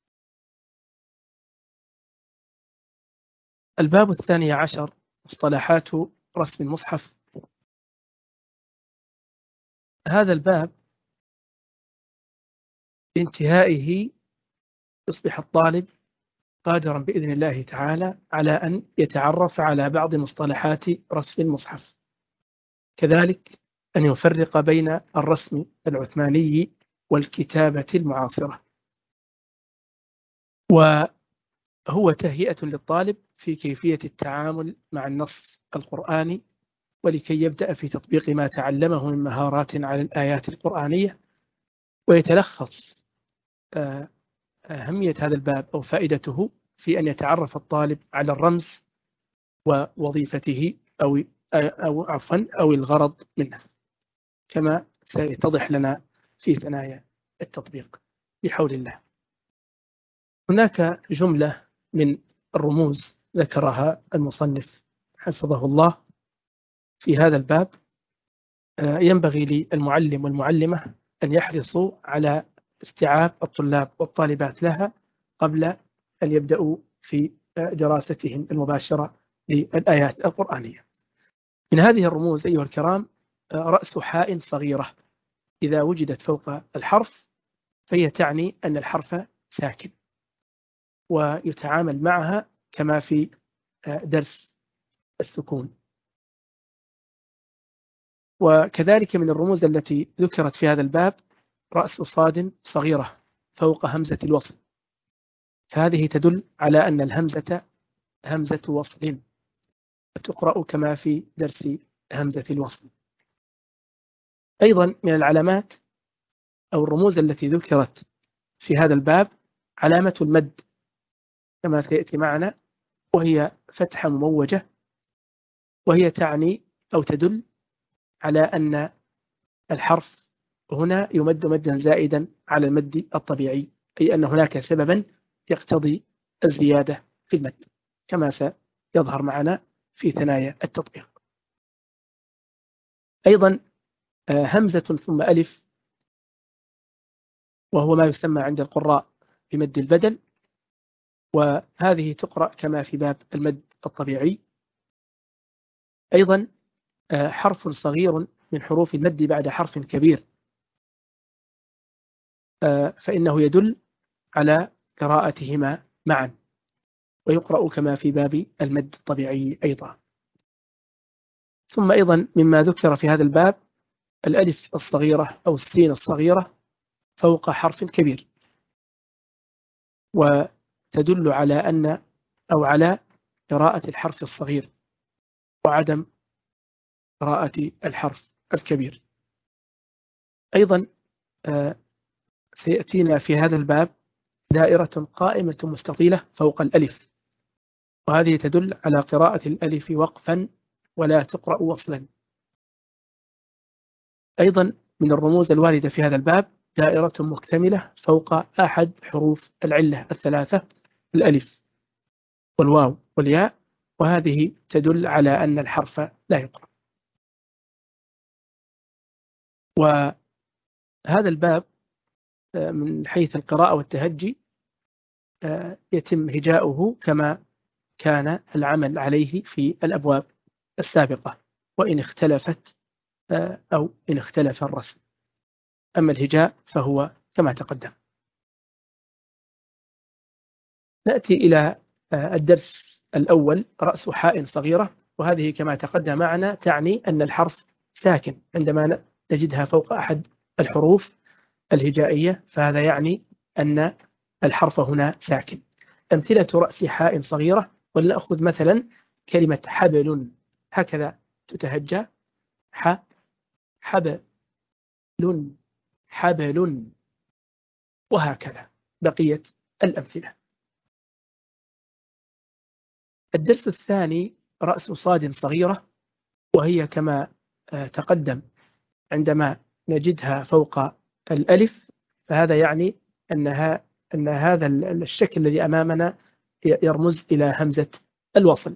الباب 12 مصطلحات رسم المصحف هذا الباب بانتهائه يصبح الطالب قادرا بإذن الله تعالى على أن يتعرف على بعض مصطلحات رسم المصحف، كذلك أن يفرق بين الرسم العثماني والكتابة المعاصرة. وهو تهيئة للطالب في كيفية التعامل مع النص القرآني، ولكي يبدأ في تطبيق ما تعلمه من مهارات على الآيات القرآنية. ويتلخص أهمية هذا الباب أو فائدته في أن يتعرف الطالب على الرمز ووظيفته أو الغرض منه، كما سيتضح لنا في ثنايا التطبيق بحول الله. هناك جملة من الرموز ذكرها المصنف حفظه الله في هذا الباب، ينبغي للمعلم والمعلمة أن يحرصوا على استيعاب الطلاب والطالبات لها قبل أن يبدأوا في دراستهم المباشرة للآيات القرآنية. من هذه الرموز أيها الكرام رأس حاء صغيرة إذا وجدت فوق الحرف فهي تعني أن الحرف ساكن، ويتعامل معها كما في درس السكون. وكذلك من الرموز التي ذكرت في هذا الباب رأس صاد صغيرة فوق همزة الوصل، فهذه تدل على أن الهمزة همزة وصل، وتقرأ كما في درس همزة الوصل. أيضا من العلامات أو الرموز التي ذكرت في هذا الباب علامة المد كما سيأتي معنا، وهي فتحة مموجة، وهي تعني أو تدل على أن الحرف هنا يمد مدا زائدا على المد الطبيعي، أي أن هناك سببا يقتضي الزيادة في المد كما سيظهر معنا في ثنايا التطبيق. أيضا همزة ثم ألف، وهو ما يسمى عند القراء بمد البدل، وهذه تقرأ كما في باب المد الطبيعي. أيضا حرف صغير من حروف المد بعد حرف كبير، فإنه يدل على قراءتهما معا، ويقرأ كما في باب المد الطبيعي أيضا. ثم أيضا مما ذكر في هذا الباب الألف الصغيرة أو السين الصغيرة فوق حرف كبير، وتدل على أن أو على قراءة الحرف الصغير وعدم قراءة الحرف الكبير. أيضا سيأتينا في هذا الباب دائرة قائمة مستطيلة فوق الألف، وهذه تدل على قراءة الألف وقفا ولا تقرأ وصلا. أيضا من الرموز الواردة في هذا الباب دائرة مكتملة فوق أحد حروف العلة الثلاثة، الألف والواو والياء، وهذه تدل على أن الحرف لا يقرأ. وهذا الباب من حيث القراءة والتهجي يتم هجاؤه كما كان العمل عليه في الأبواب السابقة، وإن اختلفت أو إن اختلف الرسم. أما الهجاء فهو كما تقدم. نأتي إلى الدرس الأول، رأس حاء صغيرة، وهذه كما تقدم معنا تعني أن الحرف ساكن عندما نجدها فوق أحد الحروف الهجائية، فهذا يعني أن الحرف هنا ساكن. أمثلة رأس حاء صغيرة، ولنأخذ مثلا كلمة حبل، هكذا تتهجى حبل حبل، وهكذا بقية الأمثلة. الدرس الثاني رأس صاد صغيرة، وهي كما تقدم عندما نجدها فوق الألف، فهذا يعني أن هذا الشكل الذي أمامنا يرمز إلى همزة الوصل.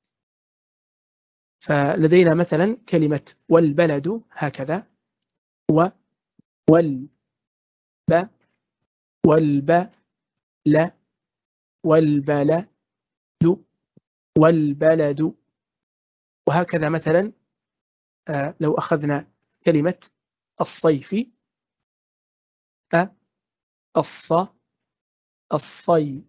فلدينا مثلا كلمة والبلد، هكذا والب لا والبلد والبلد، وهكذا مثلا لو أخذنا كلمة الصيف، الص الصيف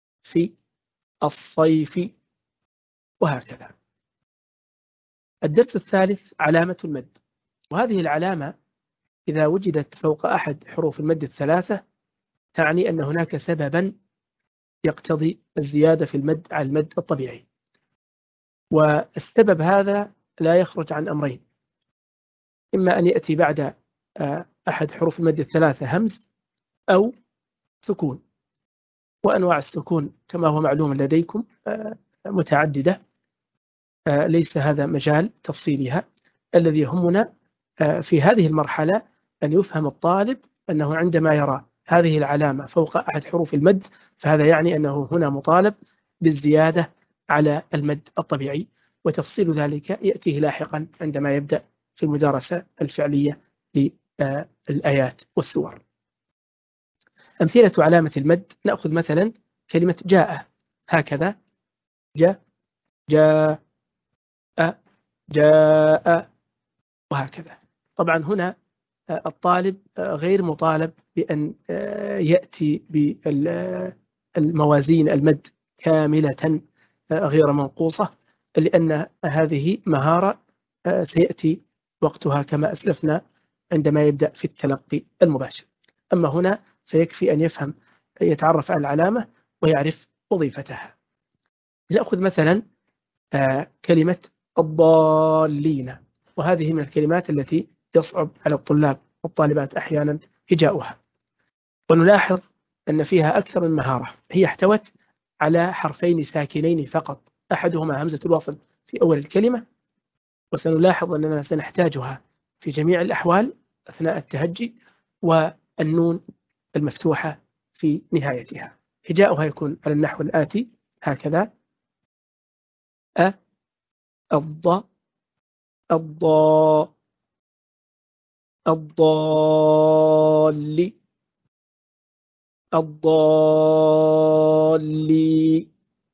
الصيف، وهكذا. الدرس الثالث علامة المد، وهذه العلامة إذا وجدت فوق أحد حروف المد الثلاثة تعني أن هناك سببا يقتضي الزيادة في المد على المد الطبيعي، والسبب هذا لا يخرج عن أمرين: إما أن يأتي بعد أحد حروف المد الثلاثة همز أو سكون، وأنواع السكون كما هو معلوم لديكم متعددة، ليس هذا مجال تفصيلها. الذي يهمنا في هذه المرحلة أن يفهم الطالب أنه عندما يرى هذه العلامة فوق أحد حروف المد فهذا يعني أنه هنا مطالب بالزيادة على المد الطبيعي، وتفصيل ذلك يأتيه لاحقا عندما يبدأ في المدارسة الفعلية للآيات والسور. أمثلة علامة المد، نأخذ مثلا كلمة جاء، هكذا جاء جاء جاء، وهكذا. طبعا هنا الطالب غير مطالب بأن يأتي بالموازين المد كاملة غير منقوصة، لأن هذه مهارة سيأتي وقتها كما أسلفنا عندما يبدأ في التلقي المباشر. أما هنا فيكفي أن يفهم، يتعرف على العلامة ويعرف وظيفتها. نأخذ مثلا كلمة الضالين، وهذه من الكلمات التي يصعب على الطلاب والطالبات أحيانا هجاؤها، ونلاحظ أن فيها أكثر من مهارة. هي احتوت على حرفين ساكنين فقط، أحدهما همزة الوصل في أول الكلمة، وسنلاحظ أننا سنحتاجها في جميع الأحوال أثناء التهجي، والنون المفتوحة في نهايتها. هجاؤها يكون على النحو الآتي هكذا: الض الض الضال الضالين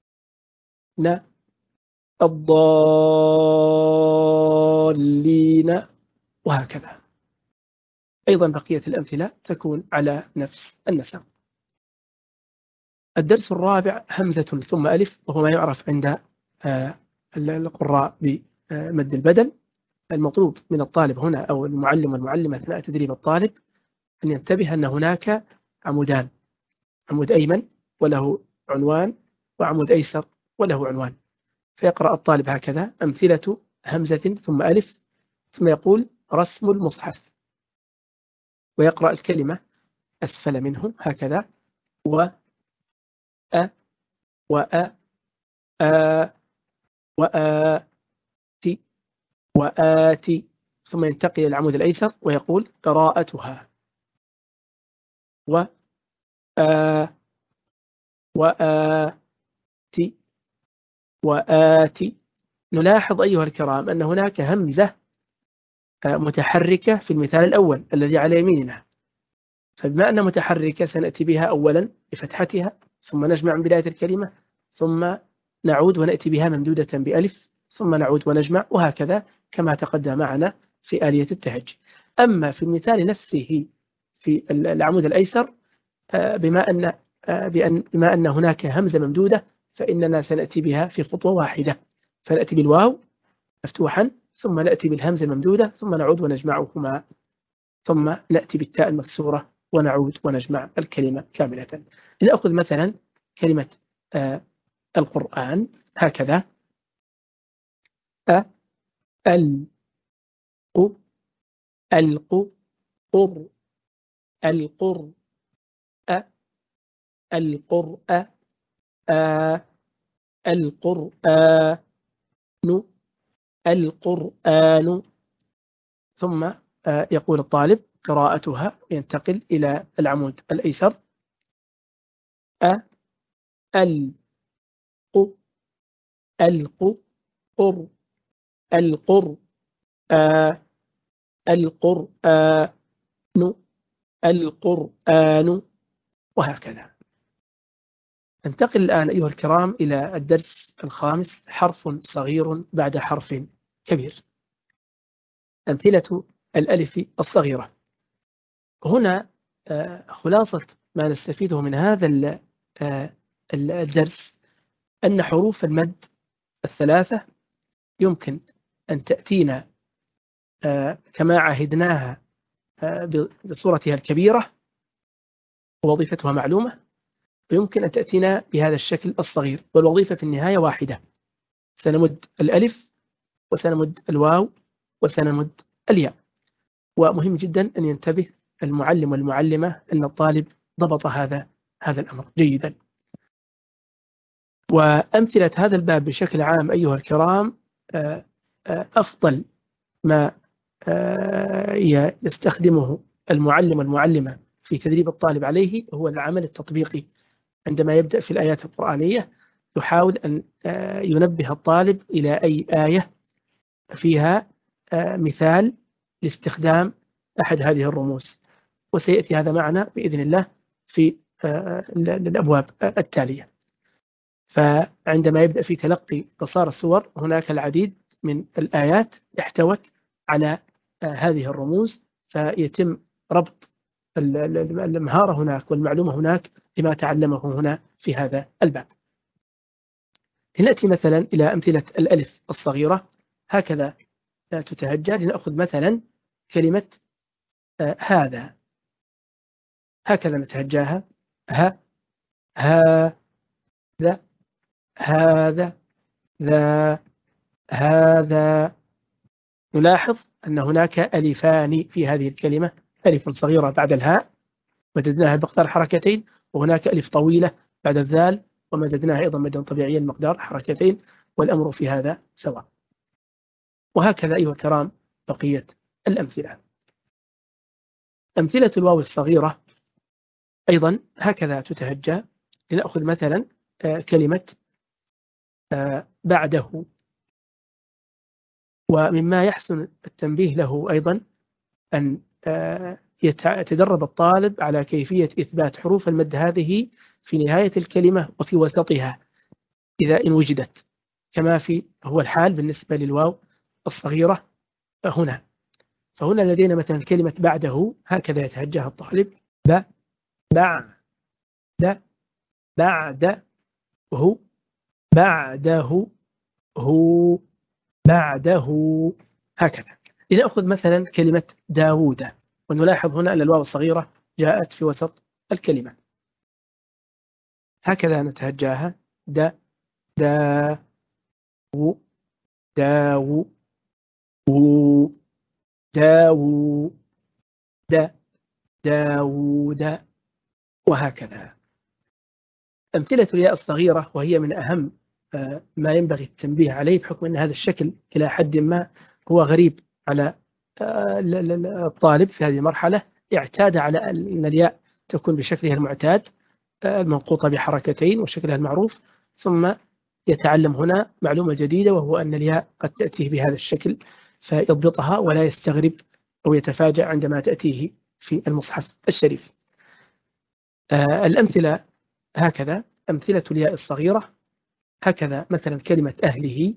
الضالين، وهكذا. أيضا بقية الأمثلة تكون على نفس النسق. الدرس الرابع همزة ثم ألف، وهو ما يعرف عند القراء بمد البدل. المطلوب من الطالب هنا أو المعلم والمعلمة أثناء تدريب الطالب أن ينتبه أن هناك عمودان: عمود أيمن وله عنوان، وعمود أيسر وله عنوان. فيقرأ الطالب هكذا: أمثلة همزة ثم ألف، ثم يقول رسم المصحف، ويقرأ الكلمة أسفل منه هكذا: و أ وأ آ وآتي وآتي، ثم ينتقل إلى العمود الأيسر ويقول قراءتها: و وآتي وآتي. نلاحظ أيها الكرام أن هناك همزة متحركة في المثال الأول الذي على يميننا، فبما أن متحركة سنأتي بها أولا بفتحتها، ثم نجمع من بداية الكلمة، ثم نعود ونأتي بها ممدودة بألف، ثم نعود ونجمع، وهكذا كما تقدم معنا في آلية التهجي. أما في المثال نفسه في العمود الأيسر بما أن هناك همزة ممدودة فإننا سنأتي بها في خطوة واحدة، فنأتي بالواو مفتوحا، ثم نأتي بالهمزة الممدودة، ثم نعود ونجمعهما، ثم نأتي بالتاء المكسورة ونعود ونجمع الكلمة كاملة. لنأخذ مثلا كلمة القرآن هكذا: الق الق قر القر القرآن القرآن القرآن. ثم يقول الطالب قراءتها، ينتقل إلى العمود الأيسر: الق الق قر القر القرآن القرآن، وهكذا. ننتقل الآن أيها الكرام إلى الدرس الخامس: حرف صغير بعد حرف كبير. أمثلة الألف الصغيرة. هنا خلاصة ما نستفيده من هذا الدرس أن حروف المد الثلاثة يمكن أن تأتينا كما عهدناها بصورتها الكبيرة ووظيفتها معلومة، ويمكن أن تأتينا بهذا الشكل الصغير، والوظيفة في النهاية واحدة: سنمد الألف وسنمد الواو وسنمد الياء. ومهم جدا أن ينتبه المعلم والمعلمة أن الطالب ضبط هذا الأمر جيدا. وأمثلة هذا الباب بشكل عام أيها الكرام، أفضل ما يستخدمه المعلم والمعلمة في تدريب الطالب عليه هو العمل التطبيقي. عندما يبدأ في الآيات القرآنية يحاول أن ينبه الطالب إلى أي آية فيها مثال لاستخدام أحد هذه الرموز، وسيأتي هذا معنا بإذن الله في الأبواب التالية. فعندما يبدأ في تلقي قصار السور هناك العديد من الآيات احتوت على هذه الرموز، فيتم ربط المهارة هناك والمعلومة هناك لما تعلمه هنا في هذا الباب. لنأتي مثلا إلى أمثلة الألف الصغيرة، هكذا تتهجى. لنأخذ مثلا كلمة هذا، هكذا نتهجاها: هذا، هذا، ذا، هذا. نلاحظ أن هناك ألفان في هذه الكلمة: ألف صغيرة بعد الهاء مددناها بمقدار حركتين، وهناك ألف طويلة بعد الذال ومددناها أيضا مدا طبيعيا مقدار حركتين، والأمر في هذا سواء. وهكذا أيها الكرام بقية الأمثلة. أمثلة الواو الصغيرة أيضا هكذا تتهجى. لنأخذ مثلا كلمة بعده. ومما يحسن التنبيه له أيضا أن يتدرب الطالب على كيفية إثبات حروف المد هذه في نهاية الكلمة وفي وسطها إذا إن وجدت، كما هو الحال بالنسبة للواو الصغيرة هنا. فهنا لدينا مثلا كلمة بعده، هكذا يتهجاها الطالب: بعد، بعده، بعده، هو، بعده، هكذا. لنأخذ مثلا كلمة داوود، ونلاحظ هنا أن الواو الصغيرة جاءت في وسط الكلمة، هكذا نتهجاها: دا، داو، داو، و، داو، دا، داود، وهكذا. أمثلة الياء الصغيرة، وهي من أهم ما ينبغي التنبيه عليه، بحكم أن هذا الشكل إلى حد ما هو غريب على الطالب في هذه المرحلة. اعتاد على أن الياء تكون بشكلها المعتاد المنقوطة بحركتين وشكلها المعروف، ثم يتعلم هنا معلومة جديدة، وهو أن الياء قد تأتيه بهذا الشكل فيضبطها ولا يستغرب أو يتفاجأ عندما تأتيه في المصحف الشريف. الأمثلة هكذا، أمثلة الياء الصغيرة هكذا: مثلا كلمة أهله،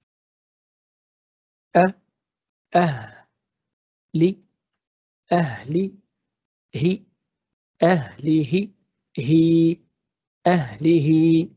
أهلي، أهلي، هي، أهله، هي، أهله.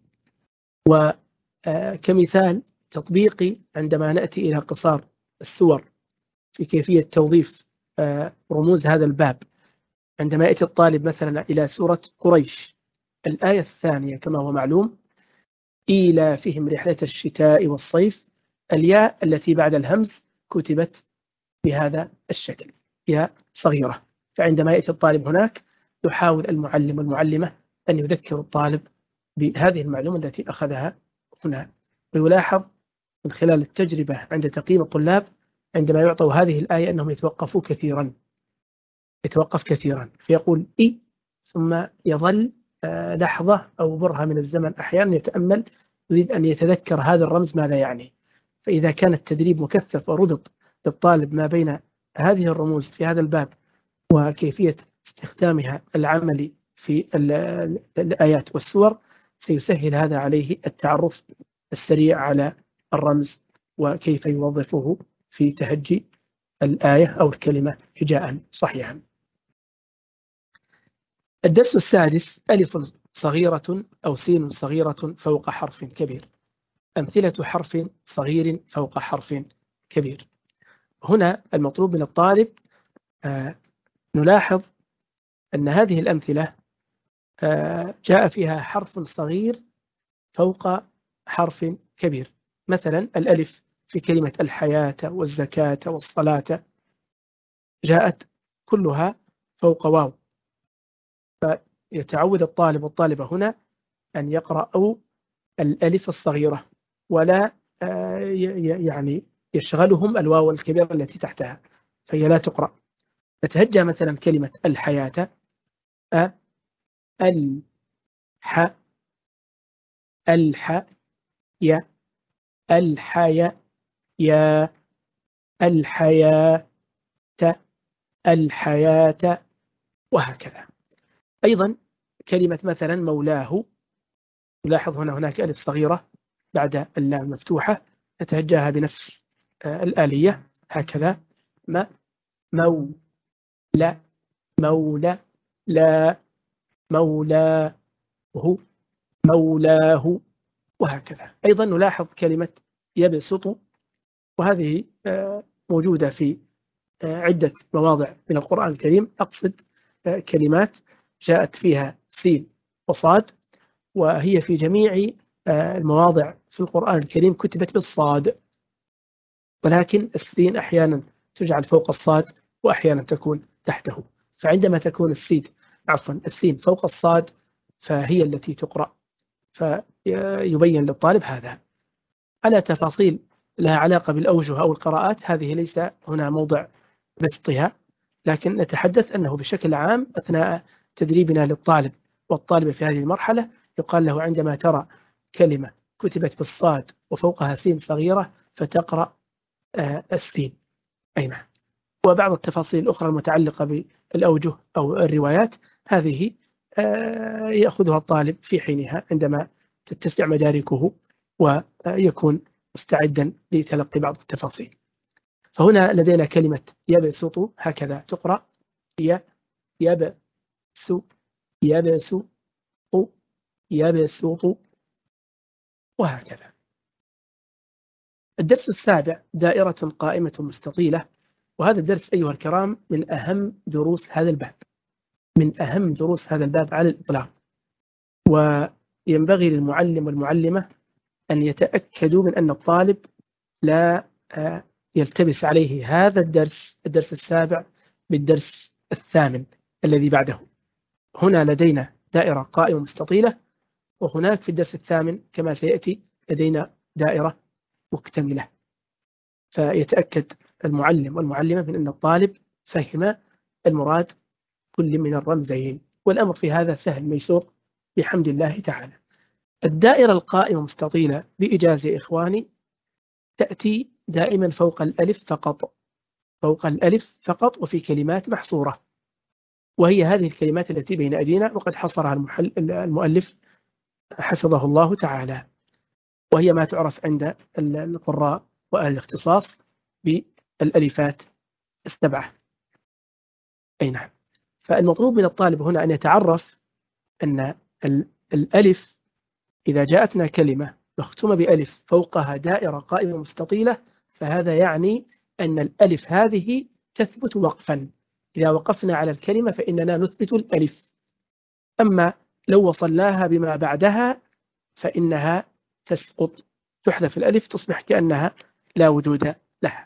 وكمثال تطبيقي عندما نأتي إلى قصار السور في كيفية توظيف رموز هذا الباب، عندما يأتي الطالب مثلا إلى سورة قريش الآية الثانية كما هو معلوم: إيلافهم رحلة الشتاء والصيف، الياء التي بعد الهمز كتبت بهذا الشكل، ياء صغيرة. فعندما يأتي الطالب هناك يحاول المعلم والمعلمة أن يذكر الطالب بهذه المعلومة التي أخذها هنا. ويلاحظ من خلال التجربة عند تقييم الطلاب عندما يعطوا هذه الآية أنهم يتوقف كثيرا، فيقول إي، ثم يظل لحظة أو برهة من الزمن أحيانا يتأمل، يريد أن يتذكر هذا الرمز ماذا يعني. فإذا كان التدريب مكثف وربط للطالب ما بين هذه الرموز في هذا الباب وكيفية استخدامها العملي في الآيات والسور، سيسهل هذا عليه التعرف السريع على الرمز وكيف يوظفه في تهجي الآية أو الكلمة هجاء صحيحا. الدرس السادس: ألف صغيرة أو سين صغيرة فوق حرف كبير. أمثلة حرف صغير فوق حرف كبير. هنا المطلوب من الطالب نلاحظ أن هذه الأمثلة جاء فيها حرف صغير فوق حرف كبير. مثلا الألف في كلمة الحياة والزكاة والصلاة جاءت كلها فوق واو، فيتعود الطالب والطالبة هنا أن يقرأوا الألف الصغيرة ولا يعني يشغلهم الواو الكبيرة التي تحتها، فهي لا تقرأ. فتهجى مثلا كلمة الحياة الح الح يا الحيا يا الحياة الحياة، وهكذا. أيضا كلمة مثلا مولاه، نلاحظ هنا هناك ألف صغيرة بعد اللام مفتوحة، نتهجاها بنفس الآلية هكذا. مولى مولى لا مولاه مولاه، وهكذا. أيضا نلاحظ كلمة يبسط، وهذه موجودة في عدة مواضع من القرآن الكريم. أقصد كلمات جاءت فيها سين وصاد، وهي في جميع المواضع في القرآن الكريم كتبت بالصاد، ولكن السين أحيانا تجعل فوق الصاد وأحيانا تكون تحته. فعندما تكون السين فوق الصاد فهي التي تقرأ، فيبين للطالب هذا. على تفاصيل لها علاقة بالأوجه أو القراءات هذه ليس هنا موضع بسطها، لكن نتحدث أنه بشكل عام أثناء تدريبنا للطالب والطالبة في هذه المرحلة يقال له عندما ترى كلمة كتبت بالصاد وفوقها سين صغيرة فتقرأ السين. أي نعم. وبعض التفاصيل الأخرى المتعلقة بالأوجه أو الروايات هذه يأخذها الطالب في حينها عندما تتسع مداركه ويكون مستعدا لتلقي بعض التفاصيل. فهنا لدينا كلمة يبسط هكذا تقرأ يبسط يبسط يبسط، وهكذا. الدرس السابع: دائرة قائمة مستطيلة. وهذا الدرس أيها الكرام من أهم دروس هذا الباب، من أهم دروس هذا الباب على الإطلاق، وينبغي للمعلم والمعلمة أن يتأكدوا من أن الطالب لا يلتبس عليه هذا الدرس السابع بالدرس الثامن الذي بعده. هنا لدينا دائرة قائمة مستطيلة، وهناك في الدرس الثامن كما سيأتي لدينا دائرة مكتملة. فيتأكد المعلم والمعلمة من أن الطالب فهم المراد كل من الرمزين، والأمر في هذا سهل ميسور بحمد الله تعالى. الدائرة القائمة مستطيلة بإجازة يا إخواني تأتي دائما فوق الألف فقط، فوق الألف فقط، وفي كلمات محصورة، وهي هذه الكلمات التي بين أيدينا وقد حصرها المؤلف حفظه الله تعالى، وهي ما تعرف عند القراء وأهل الاختصاص بالألفات السبعة. أي نعم. فالمطلوب من الطالب هنا أن يتعرف أن الألف إذا جاءتنا كلمة مختومة بألف فوقها دائرة قائمة مستطيلة فهذا يعني أن الألف هذه تثبت وقفا. إذا وقفنا على الكلمة فإننا نثبت الألف، أما لو وصلناها بما بعدها فإنها تسقط، تحذف الألف تصبح كأنها لا وجود لها.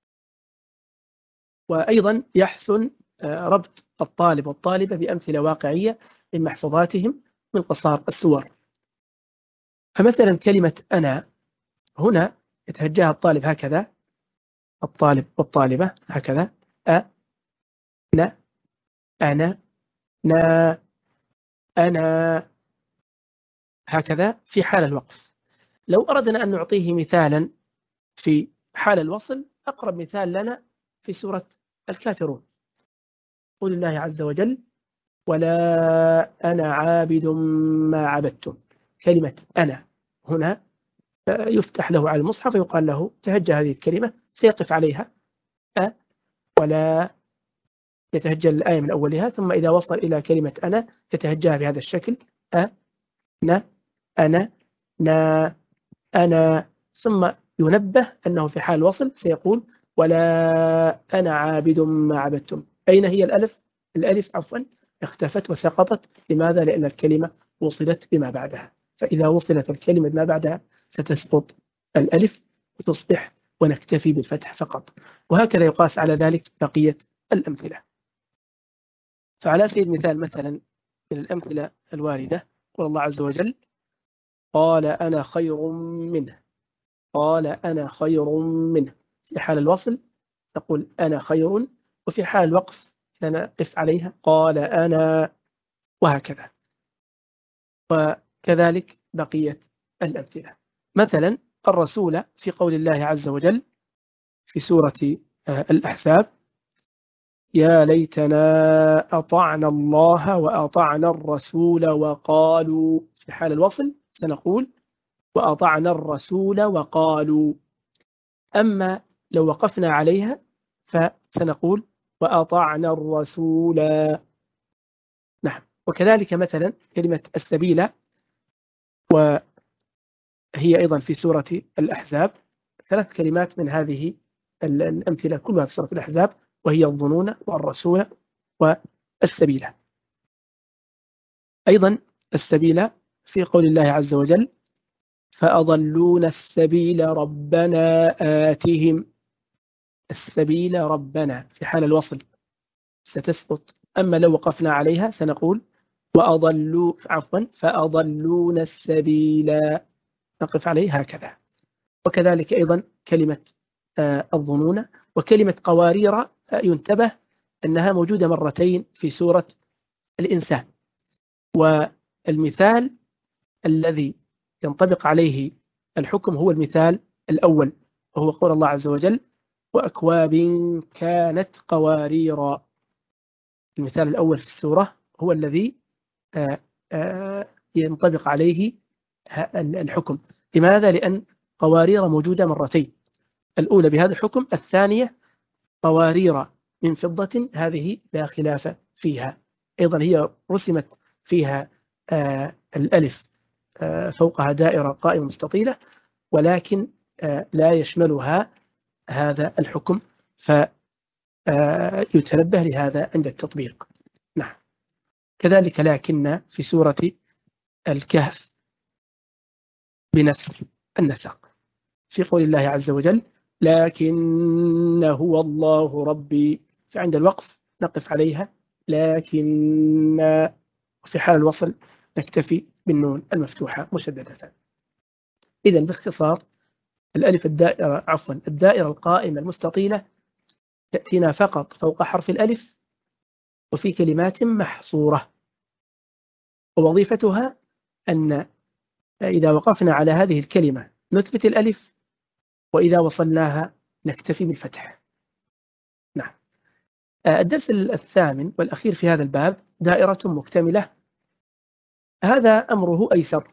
وأيضا يحسن ربط الطالب والطالبة بأمثلة واقعية من محفوظاتهم من قصار السور. فمثلا كلمة أنا هنا يتهجاها الطالب هكذا، الطالب والطالبة هكذا، ن أنا نا أنا، هكذا في حال الوقف. لو أردنا أن نعطيه مثالا في حال الوصل، أقرب مثال لنا في سورة الكافرون، قول الله عز وجل ولا أنا عابد ما عبدتم. كلمة أنا هنا يفتح له على المصحف ويقال له تهجى هذه الكلمة، سيقف عليها ولا يتهجى الآية من أولها، ثم إذا وصل إلى كلمة أنا يتهجاها بهذا الشكل: أنا، أنا، نا، أنا، ثم ينبه أنه في حال الوصل سيقول: ولا أنا عابد ما عبدتم. أين هي الألف؟ الألف اختفت وسقطت. لماذا؟ لأن الكلمة وصلت بما بعدها، فإذا وصلت الكلمة بما بعدها ستسقط الألف وتصبح ونكتفي بالفتح فقط. وهكذا يقاس على ذلك بقية الأمثلة. فعلى سبيل المثال مثلا من الأمثلة الواردة قول الله عز وجل: قال أنا خير منه. قال أنا خير منه. في حال الوصل تقول أنا خير، وفي حال الوقف سنقف عليها قال أنا، وهكذا. وكذلك بقية الأمثلة. مثلا الرسول في قول الله عز وجل في سورة الأحزاب: يا ليتنا أطعنا الله وأطعنا الرسول وقالوا. في حال الوصل سنقول وأطعنا الرسول وقالوا. أما لو وقفنا عليها فسنقول وأطعنا الرسول. نعم. وكذلك مثلا كلمة السبيل، وهي أيضا في سورة الأحزاب. 3 كلمات من هذه الأمثلة كلها في سورة الأحزاب، وهي الظنون والرسول والسبيل. أيضا السبيل في قول الله عز وجل: فأضلون السبيل ربنا آتهم. السبيل ربنا في حال الوصل ستسقط، أما لو وقفنا عليها سنقول فأضلون السبيل، نقف عليه هكذا. وكذلك أيضا كلمة الظنون. وكلمة قوارير ينتبه أنها موجودة مرتين في سورة الإنسان، والمثال الذي ينطبق عليه الحكم هو المثال الأول، وهو قول الله عز وجل: وأكواب كانت قواريرا. المثال الأول في السورة هو الذي ينطبق عليه الحكم. لماذا؟ لأن قوارير موجودة مرتين، الأولى بهذا الحكم، الثانية قوارير من فضة، هذه لا خلاف فيها. أيضا هي رسمت فيها الألف فوقها دائرة قائمة مستطيلة، ولكن لا يشملها هذا الحكم، فيتنبه لهذا عند التطبيق. نعم. كذلك لكن في سورة الكهف بنفس النسق في قول الله عز وجل: لكن هو الله ربي. فعند الوقف نقف عليها لكن، في حال الوصل نكتفي بالنون المفتوحة مشددة. إذن باختصار الألف الدائرة القائمة المستطيلة تأتينا فقط فوق حرف الألف وفي كلمات محصورة، ووظيفتها أن إذا وقفنا على هذه الكلمة نثبت الألف، وإذا وصلناها نكتفي بالفتح. نعم. الدرس الثامن والأخير في هذا الباب دائرة مكتملة. هذا أمره أيسر،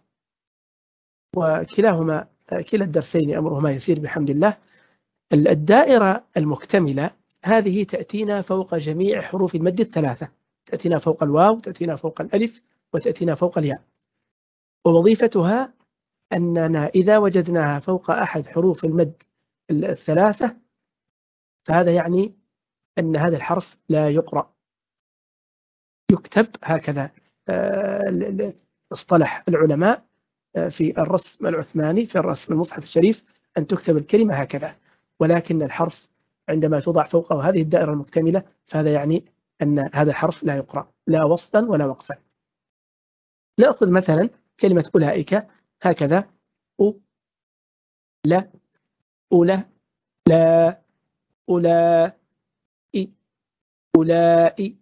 وكلا الدرسين أمرهما يسير بحمد الله. الدائرة المكتملة هذه تأتينا فوق جميع حروف المد الثلاثة، تأتينا فوق الواو، تأتينا فوق الألف، وتأتينا فوق الياء. ووظيفتها أننا إذا وجدناها فوق أحد حروف المد الثلاثة فهذا يعني أن هذا الحرف لا يقرأ، يكتب هكذا. اصطلح العلماء في الرسم العثماني، في الرسم المصحف الشريف، أن تكتب الكلمة هكذا، ولكن الحرف عندما توضع فوقه هذه الدائرة المكتملة فهذا يعني أن هذا الحرف لا يقرأ، لا وصلا ولا وقفا. نأخذ مثلا كلمة أولئك هكذا: لا، أولى، لا، أولئك، أولئك،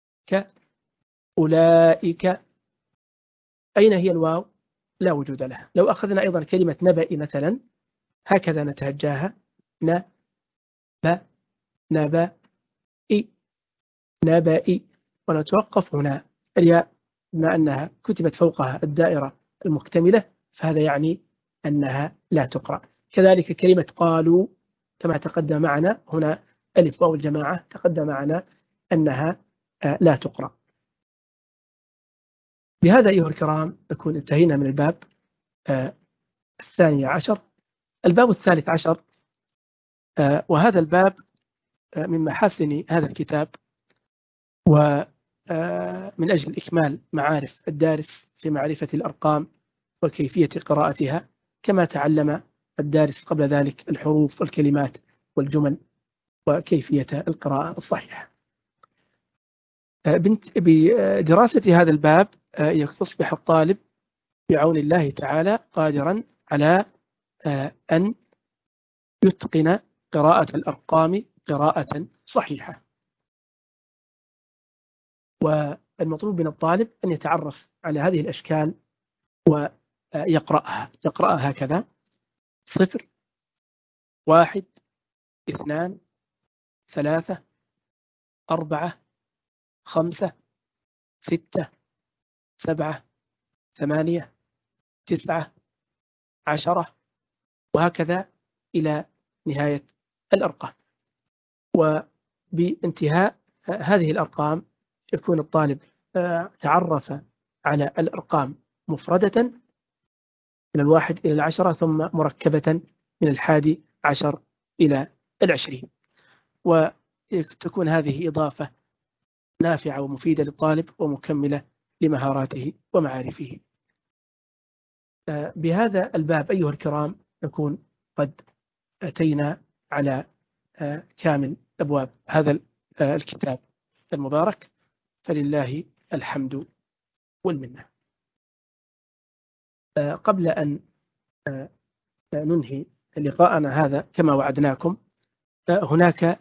أولئك. أين هي الواو؟ لا وجود لها. لو أخذنا أيضا كلمة نبأ مثلا هكذا نتهجاها: نبأ، نبأ، ونتوقف هنا. الياء بما أنها كتبت فوقها الدائرة المكتملة فهذا يعني أنها لا تقرأ. كذلك كلمة قالوا كما تقدم معنا، هنا ألف واو الجماعة تقدم معنا أنها لا تقرأ. بهذا أيها الكرام نكون انتهينا من الباب الثاني عشر. الباب الثالث عشر، وهذا الباب من محاسن هذا الكتاب ومن أجل إكمال معارف الدارس في معرفة الأرقام وكيفية قراءتها، كما تعلم الدارس قبل ذلك الحروف والكلمات والجمل وكيفية القراءة الصحيحة. بدراسة هذا الباب يصبح الطالب بعون الله تعالى قادرا على أن يتقن قراءة الأرقام قراءة صحيحة. والمطلوب من الطالب أن يتعرف على هذه الأشكال ويقرأها هكذا: 0 1 2 3 4 5 6 7 8 9 10، وهكذا إلى نهاية الأرقام. وبانتهاء هذه الأرقام يكون الطالب تعرف على الأرقام مفردة من 1 إلى 10، ثم مركبة من 11 إلى 20، وتكون هذه إضافة نافعة ومفيدة للطالب ومكملة لمهاراته ومعارفه. بهذا الباب أيها الكرام نكون قد أتينا على كامل أبواب هذا الكتاب المبارك، فلله الحمد والمنة. قبل أن ننهي لقاءنا هذا كما وعدناكم، هناك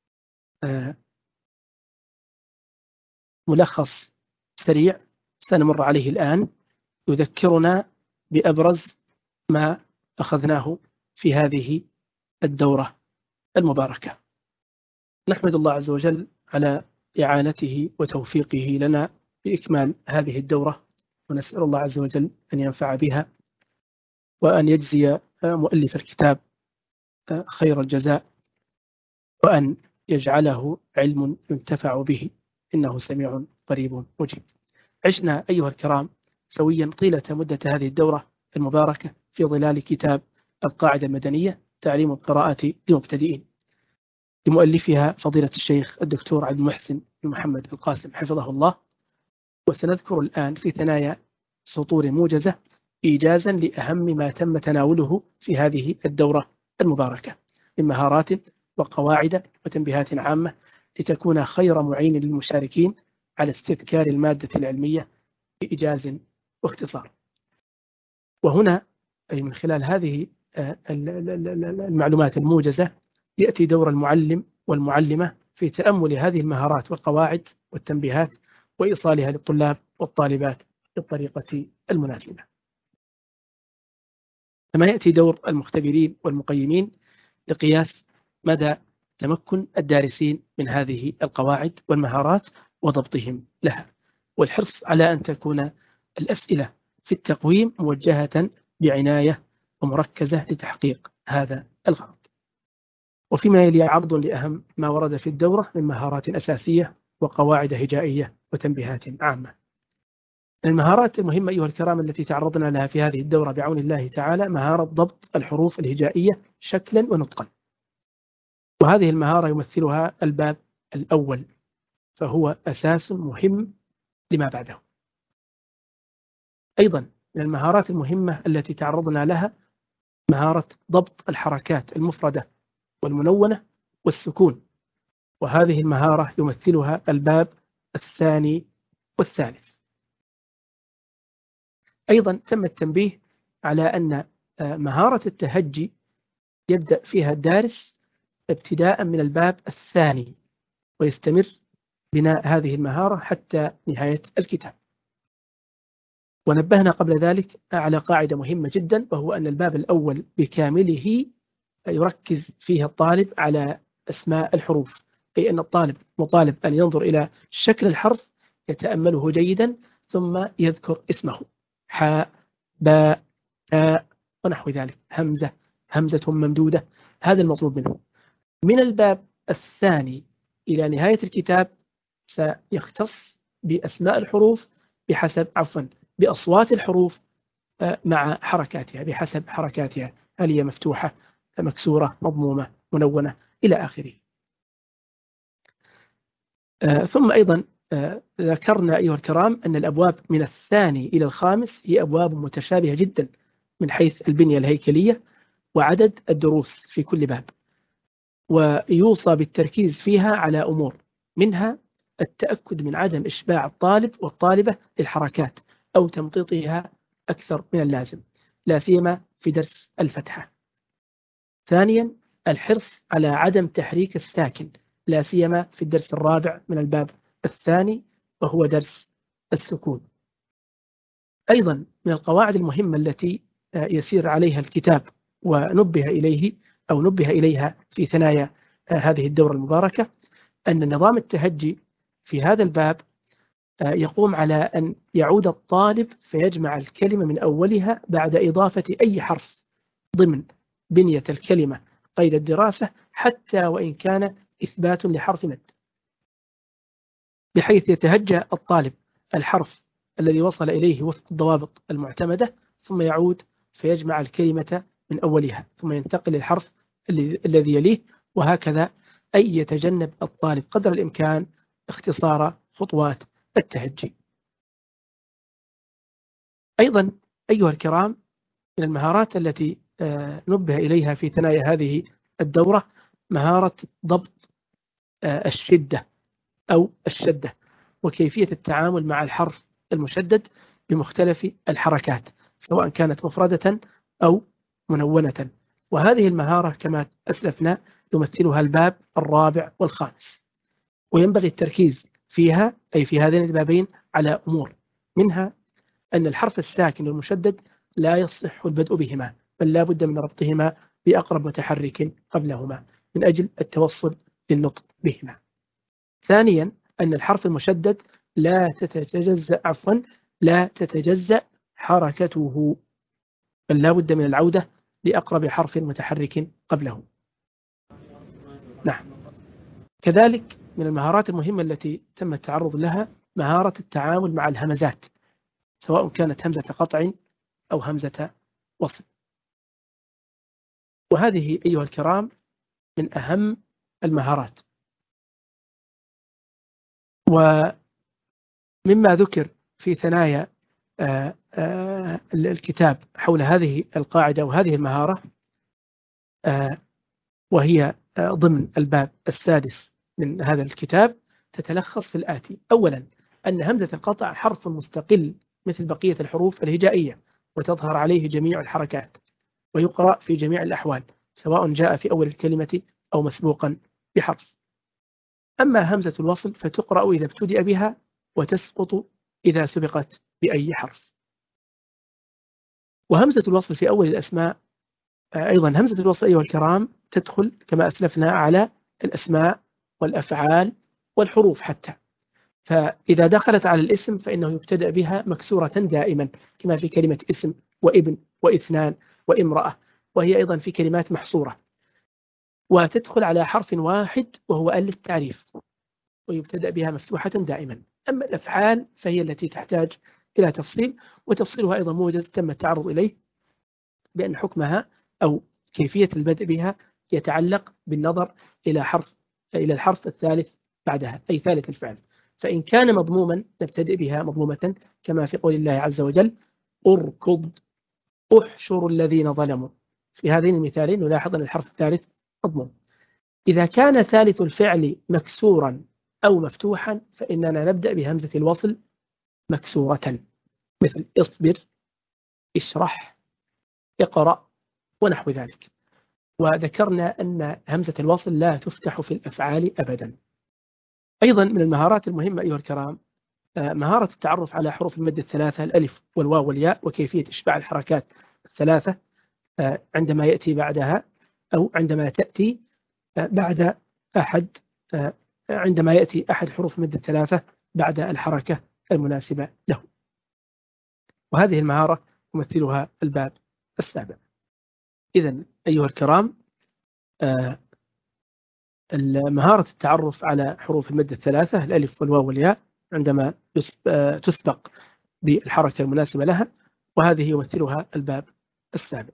ملخص سريع سنمر عليه الآن يذكرنا بأبرز ما أخذناه في هذه الدورة المباركة. نحمد الله عز وجل على إعانته وتوفيقه لنا بإكمال هذه الدورة، ونسأل الله عز وجل أن ينفع بها وأن يجزي مؤلف الكتاب خير الجزاء، وأن يجعله علم ينتفع به، إنه سميع قريب مجيب. عشنا أيها الكرام سويا طيلة مدة هذه الدورة المباركة في ظلال كتاب القاعدة المدنية تعليم القراءة لمبتدئين، لمؤلفها فضيلة الشيخ الدكتور عبد المحسن بن محمد القاسم حفظه الله. وسنذكر الآن في ثنايا سطور موجزة إيجازا لأهم ما تم تناوله في هذه الدورة المباركة من مهارات وقواعد وتنبيهات عامة، لتكون خير معين للمشاركين على استذكار المادة العلمية بإيجاز واختصار. وهنا أي من خلال هذه المعلومات الموجزة يأتي دور المعلم والمعلمة في تأمل هذه المهارات والقواعد والتنبيهات وإيصالها للطلاب والطالبات بالطريقة المناسبة. كما يأتي دور المختبرين والمقيمين لقياس مدى تمكن الدارسين من هذه القواعد والمهارات وضبطهم لها، والحرص على أن تكون الأسئلة في التقويم موجهة بعناية ومركزة لتحقيق هذا الغرض. وفيما يلي عرض لأهم ما ورد في الدورة من مهارات أساسية وقواعد هجائية وتنبيهات عامة. المهارات المهمة أيها الكرام التي تعرضنا لها في هذه الدورة بعون الله تعالى مهارة ضبط الحروف الهجائية شكلا ونطقا، وهذه المهارة يمثلها الباب الأول، فهو أساس مهم لما بعده. أيضا من المهارات المهمة التي تعرضنا لها مهارة ضبط الحركات المفردة والمنونة والسكون، وهذه المهارة يمثلها الباب الثاني والثالث. أيضا تم التنبيه على أن مهارة التهجي يبدأ فيها الدارس ابتداء من الباب الثاني، ويستمر بناء هذه المهارة حتى نهاية الكتاب. ونبهنا قبل ذلك على قاعدة مهمة جدا، وهو أن الباب الأول بكامله يركز فيه الطالب على أسماء الحروف، أي أن الطالب مطالب أن ينظر إلى شكل الحرف يتأمله جيدا ثم يذكر اسمه: حاء، باء، تاء، ونحو ذلك، همزة، همزة ممدودة. هذا المطلوب منه. من الباب الثاني إلى نهاية الكتاب سيختص بأسماء الحروف بأصوات الحروف مع حركاتها بحسب حركاتها، هل هي مفتوحة مكسورة مضمومة منونة إلى آخره. ثم أيضا ذكرنا أيها الكرام أن الأبواب من الثاني إلى الخامس هي أبواب متشابهة جدا من حيث البنية الهيكلية وعدد الدروس في كل باب، ويوصى بالتركيز فيها على أمور، منها التأكد من عدم إشباع الطالب والطالبة للحركات أو تمطيطها أكثر من اللازم، لا سيما في درس الفتحة. ثانيا الحرص على عدم تحريك الساكن، لا سيما في الدرس الرابع من الباب الثاني وهو درس السكون. أيضا من القواعد المهمة التي يسير عليها الكتاب ونبه إليها في ثنايا هذه الدورة المباركة، أن نظام التهجي في هذا الباب يقوم على أن يعود الطالب فيجمع الكلمة من أولها بعد إضافة أي حرف ضمن بنية الكلمة قيد الدراسة، حتى وإن كان إثبات لحرف مد، بحيث يتهجى الطالب الحرف الذي وصل إليه وفق الضوابط المعتمدة، ثم يعود فيجمع الكلمة من أولها، ثم ينتقل للحرف الذي يليه، وهكذا أي يتجنب الطالب قدر الإمكان اختصار خطوات التهجي. أيضا أيها الكرام من المهارات التي نبه إليها في ثنايا هذه الدورة مهارة ضبط الشدة أو الشدة، وكيفية التعامل مع الحرف المشدد بمختلف الحركات سواء كانت مفردة أو منونة. وهذه المهارة كما أسلفنا يمثلها الباب الرابع والخامس، وينبغي التركيز فيها أي في هذين البابين على أمور، منها أن الحرف الساكن والمشدد لا يصح البدء بهما، بل لا بد من ربطهما بأقرب متحرك قبلهما من أجل التوصل للنطق بهما. ثانيا أن الحرف المشدد لا تتجزأ حركته، بل لا بد من العودة لأقرب حرف متحرك قبله. نعم. كذلك من المهارات المهمة التي تم التعرض لها مهارة التعامل مع الهمزات، سواء كانت همزة قطع أو همزة وصل، وهذه أيها الكرام من أهم المهارات. ومما ذكر في ثنايا الكتاب حول هذه القاعدة وهذه المهارة، وهي ضمن الباب السادس من هذا الكتاب، تتلخص في الآتي: أولا أن همزة القطع حرف مستقل مثل بقية الحروف الهجائية، وتظهر عليه جميع الحركات، ويقرأ في جميع الأحوال سواء جاء في أول الكلمة أو مسبوقا بحرف. أما همزة الوصل فتقرأ إذا ابتدأ بها وتسقط إذا سبقت بأي حرف. وهمزة الوصل في أول الأسماء أيضا همزة الوصل أيها الكرام تدخل كما أسلفنا على الأسماء والأفعال والحروف حتى، فإذا دخلت على الاسم فإنه يبتدأ بها مكسورة دائما، كما في كلمة اسم وابن واثنان وامرأة، وهي أيضا في كلمات محصورة، وتدخل على حرف واحد وهو ال التعريف، ويبتدأ بها مفتوحة دائما. أما الأفعال فهي التي تحتاج إلى تفصيل، وتفصيلها أيضا موجز تم التعرض إليه، بأن حكمها أو كيفية البدء بها يتعلق بالنظر إلى الحرف الثالث بعدها، أي ثالث الفعل. فإن كان مضموما نبتدئ بها مضمومة، كما في قول الله عز وجل: أركض أحشر الذين ظلموا. في هذين المثالين نلاحظ أن الحرف الثالث مضموم. إذا كان ثالث الفعل مكسورا أو مفتوحا فإننا نبدأ بهمزة الوصل مكسورة، مثل اصبر، اشرح، اقرأ ونحو ذلك. وذكرنا أن همزة الوصل لا تفتح في الأفعال أبدا. أيضا من المهارات المهمة أيها الكرام مهارة التعرف على حروف المد الثلاثة، الألف والواو والياء، وكيفية إشباع الحركات الثلاثة عندما يأتي بعدها، أو عندما تأتي بعد عندما يأتي أحد حروف المد الثلاثة بعد الحركة المناسبة له. وهذه المهارة يمثلها الباب السابع. إذن أيها الكرام مهارة التعرف على حروف المد الثلاثة الألف والواو والياء عندما تسبق بالحركة المناسبة لها، وهذه يمثلها الباب السابع.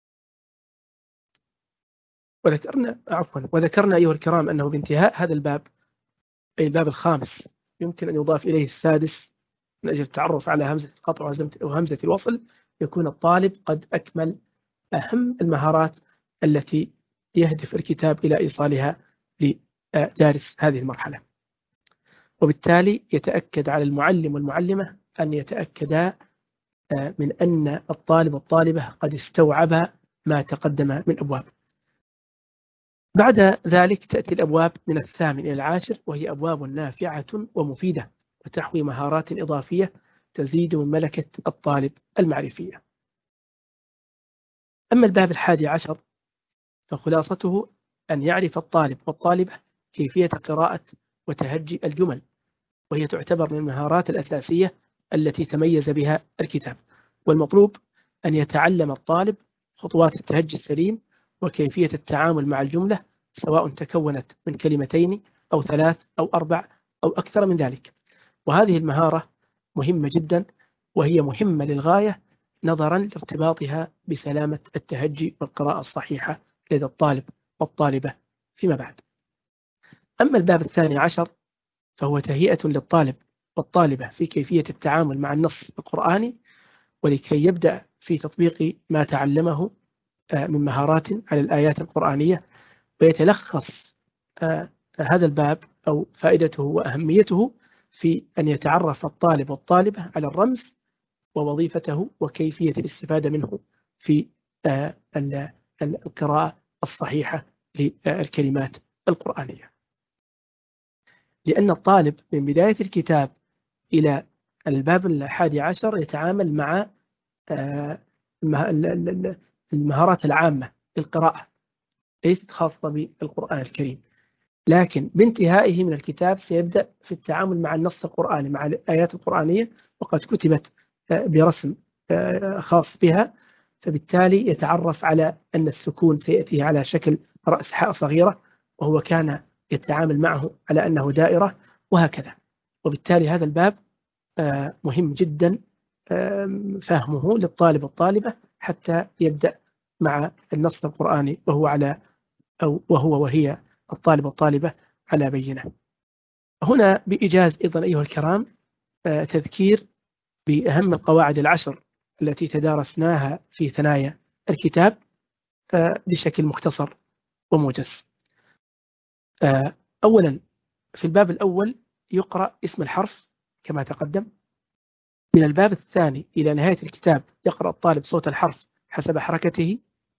وذكرنا أيها الكرام أنه بانتهاء هذا الباب، أي الباب الخامس، يمكن أن يضاف إليه السادس من أجل التعرف على همزة القطع وهمزة الوصل، يكون الطالب قد أكمل أهم المهارات التي يهدف الكتاب إلى إيصالها لدارس هذه المرحلة. وبالتالي يتأكد على المعلم والمعلمة أن يتأكدا من أن الطالب والطالبة قد استوعب ما تقدم من أبواب. بعد ذلك تأتي الأبواب من 8 إلى 10، وهي أبواب نافعة ومفيدة وتحوي مهارات إضافية تزيد من ملكة الطالب المعرفية. أما الباب 11 فخلاصته أن يعرف الطالب والطالبة كيفية قراءة وتهجي الجمل، وهي تعتبر من المهارات الأساسية التي تميز بها الكتاب. والمطلوب أن يتعلم الطالب خطوات التهجي السليم وكيفية التعامل مع الجملة، سواء تكونت من كلمتين أو 3 أو 4 أو أكثر من ذلك. وهذه المهارة مهمة جدا، وهي مهمة للغاية نظرا لارتباطها بسلامة التهجي والقراءة الصحيحة لدى الطالب والطالبة فيما بعد. أما الباب 12 فهو تهيئة للطالب والطالبة في كيفية التعامل مع النص القرآني، ولكي يبدأ في تطبيق ما تعلمه من مهارات على الآيات القرآنية. ويتلخص هذا الباب أو فائدته وأهميته في أن يتعرف الطالب والطالبة على الرمز ووظيفته وكيفية الاستفادة منه في القراءة الصحيحة للكلمات القرآنية. لأن الطالب من بداية الكتاب إلى الباب 11 يتعامل مع المهارات العامة للقراءة، ليست خاصة بالقرآن الكريم، لكن بانتهائه من الكتاب سيبدأ في التعامل مع النص القرآني، مع الآيات القرآنية، وقد كتبت برسم خاص بها، فبالتالي يتعرف على أن السكون سيأتيه على شكل رأس حاء صغيرة، وهو كان يتعامل معه على أنه دائرة، وهكذا. وبالتالي هذا الباب مهم جدا فهمه للطالب والطالبة حتى يبدأ مع النص القرآني وهي الطالب والطالبة على بينة. هنا بإيجاز أيضا أيها الكرام تذكير بأهم القواعد 10 التي تدارسناها في ثنايا الكتاب بشكل مختصر وموجز. أولا، في الباب الأول يقرأ اسم الحرف كما تقدم. من الباب الثاني إلى نهاية الكتاب يقرأ الطالب صوت الحرف حسب حركته.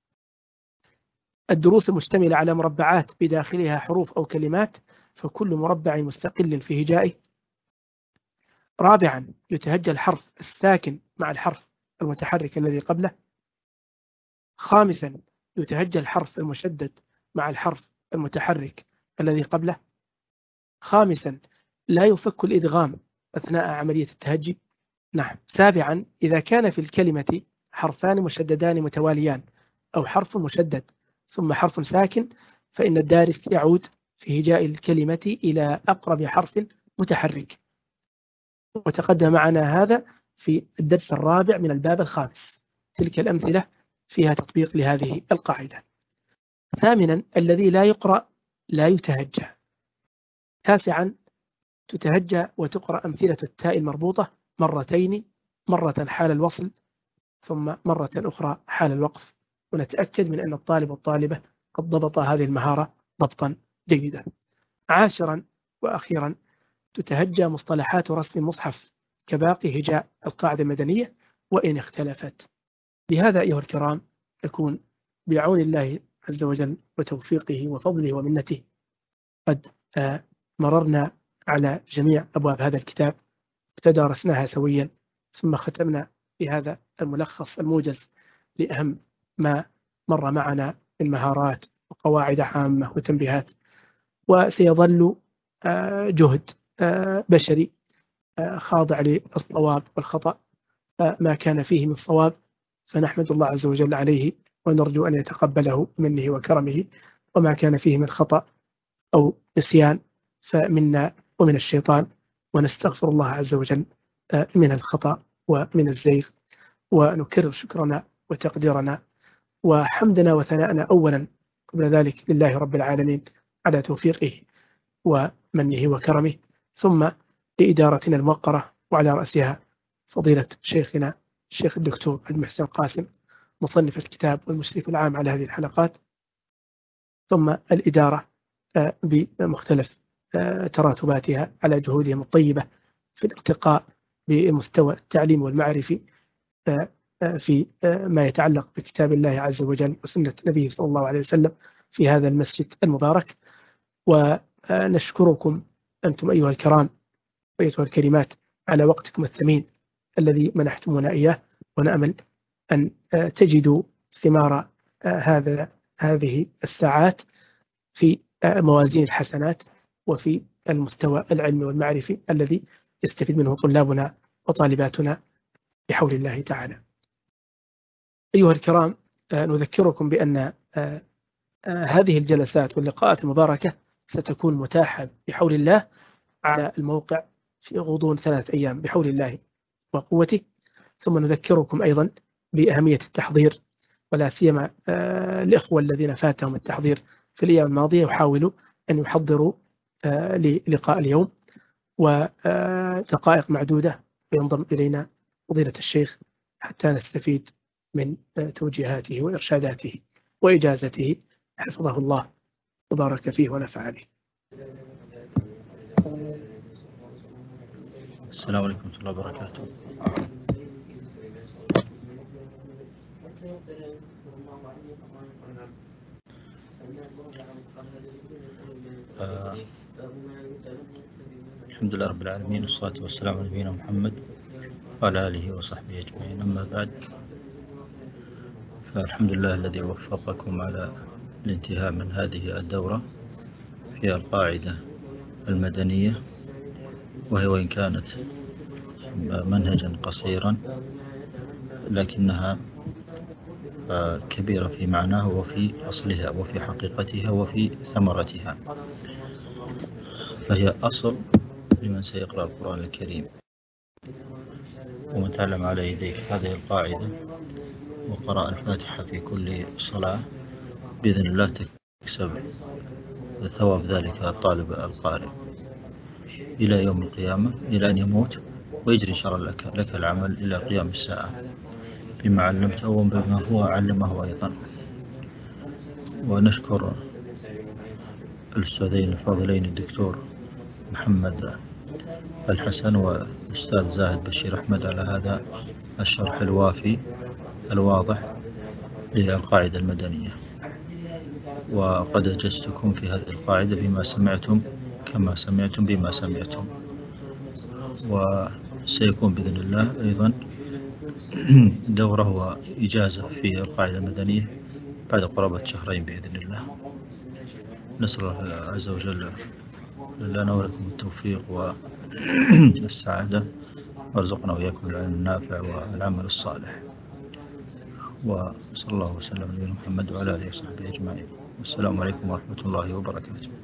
الدروس المشتملة على مربعات بداخلها حروف أو كلمات، فكل مربع مستقل في هجائه. رابعا، يتهجى الحرف الساكن مع الحرف المتحرك الذي قبله. خامسا، يتهجى الحرف المشدد مع الحرف المتحرك الذي قبله. خامسا، لا يفك الإدغام أثناء عملية التهجي. نعم. سابعا، إذا كان في الكلمة حرفان مشددان متواليان أو حرف مشدد ثم حرف ساكن، فإن الدارس يعود في هجاء الكلمة إلى أقرب حرف متحرك. وتقدم معنا هذا في الدرس الرابع من الباب الخامس. تلك الأمثلة فيها تطبيق لهذه القاعدة. ثامنا، الذي لا يقرأ لا يتهجى. تاسعا، تتهجى وتقرأ أمثلة التاء المربوطة مرتين، مرة حال الوصل ثم مرة أخرى حال الوقف، ونتأكد من أن الطالب والطالبة قد ضبط هذه المهارة ضبطا جيدا. عاشرا وأخيرا، تتهجى مصطلحات رسم المصحف كباقي هجاء القاعدة المدنية وإن اختلفت. بهذا أيها الكرام نكون بعون الله عز وجل وتوفيقه وفضله ومنته قد مررنا على جميع أبواب هذا الكتاب، تدارسناها سويا، ثم ختمنا بهذا الملخص الموجز لأهم ما مر معنا من مهارات وقواعد عامة وتنبيهات. وسيظل جهد بشري خاضع للصواب والخطأ، ما كان فيه من صواب فنحمد الله عز وجل عليه ونرجو أن يتقبله منه وكرمه، وما كان فيه من خطأ أو نسيان فمنا ومن الشيطان، ونستغفر الله عز وجل من الخطأ ومن الزيغ، ونكرر شكرنا وتقديرنا وحمدنا وثناءنا أولا قبل ذلك لله رب العالمين على توفيقه ومنه وكرمه، ثم لإدارتنا الموقرة وعلى رأسها فضيلة شيخنا الشيخ الدكتور المحسن قاسم مصنف الكتاب والمشرف العام على هذه الحلقات، ثم الإدارة بمختلف تراتباتها على جهودهم الطيبة في الارتقاء بمستوى التعليم والمعرفي في ما يتعلق بكتاب الله عز وجل وسنة نبيه صلى الله عليه وسلم في هذا المسجد المبارك. ونشكركم أنتم أيها الكرام وأيتها الكريمات على وقتكم الثمين الذي منحتمونا إياه، ونأمل أن تجدوا ثمار هذه الساعات في موازين الحسنات وفي المستوى العلمي والمعرفي الذي يستفيد منه طلابنا وطالباتنا بحول الله تعالى. أيها الكرام، نذكركم بأن هذه الجلسات واللقاءات المباركة ستكون متاحة بحول الله على الموقع في غضون 3 أيام بحول الله وقوته. ثم نذكركم أيضا بأهمية التحضير، ولا سيما الإخوة الذين فاتهم التحضير في الأيام الماضية يحاولوا أن يحضروا للقاء اليوم، ودقائق معدودة ينضم إلينا فضيلة الشيخ حتى نستفيد من توجيهاته وإرشاداته وإجازته، حفظه الله وبارك فيه ونفع به. السلام عليكم ورحمة الله وبركاته. الحمد لله رب العالمين، والصلاة والسلام على نبينا محمد وعلى آله وصحبه أجمعين. أما بعد، فالحمد لله الذي وفقكم على الانتهاء من هذه الدورة في القاعدة المدنية، وهي وإن كانت منهجا قصيرا لكنها كبيرة في معناه وفي أصلها وفي حقيقتها وفي ثمرتها، فهي أصل لمن سيقرأ القرآن الكريم. ومن تعلم على يديك هذه القاعدة وقرأ الفاتحة في كل صلاة بإذن الله تكسب ثواب ذلك الطالب القارئ إلى يوم القيامة، إلى أن يموت ويجري إن شاء الله لك العمل إلى قيام الساعة بما علمته وبما هو علمه أيضا. ونشكر الأستاذين الفاضلين الدكتور محمد الحسن والأستاذ زاهد بشير أحمد على هذا الشرح الوافي الواضح للقاعدة المدنية. وقد أجزتكم في هذه القاعدة بما سمعتم كما سمعتم بما سمعتم، وسيكون بإذن الله أيضا دورة وإجازة في القاعدة المدنية بعد قرابة 2 شهرين بإذن الله. نسأل الله عز وجل لنا ولكم التوفيق والسعادة، وارزقنا وإياكم العلم النافع والعمل الصالح، وصلى الله وسلم على نبينا محمد وعلى آله وصحبه أجمعين. والسلام عليكم ورحمة الله وبركاته.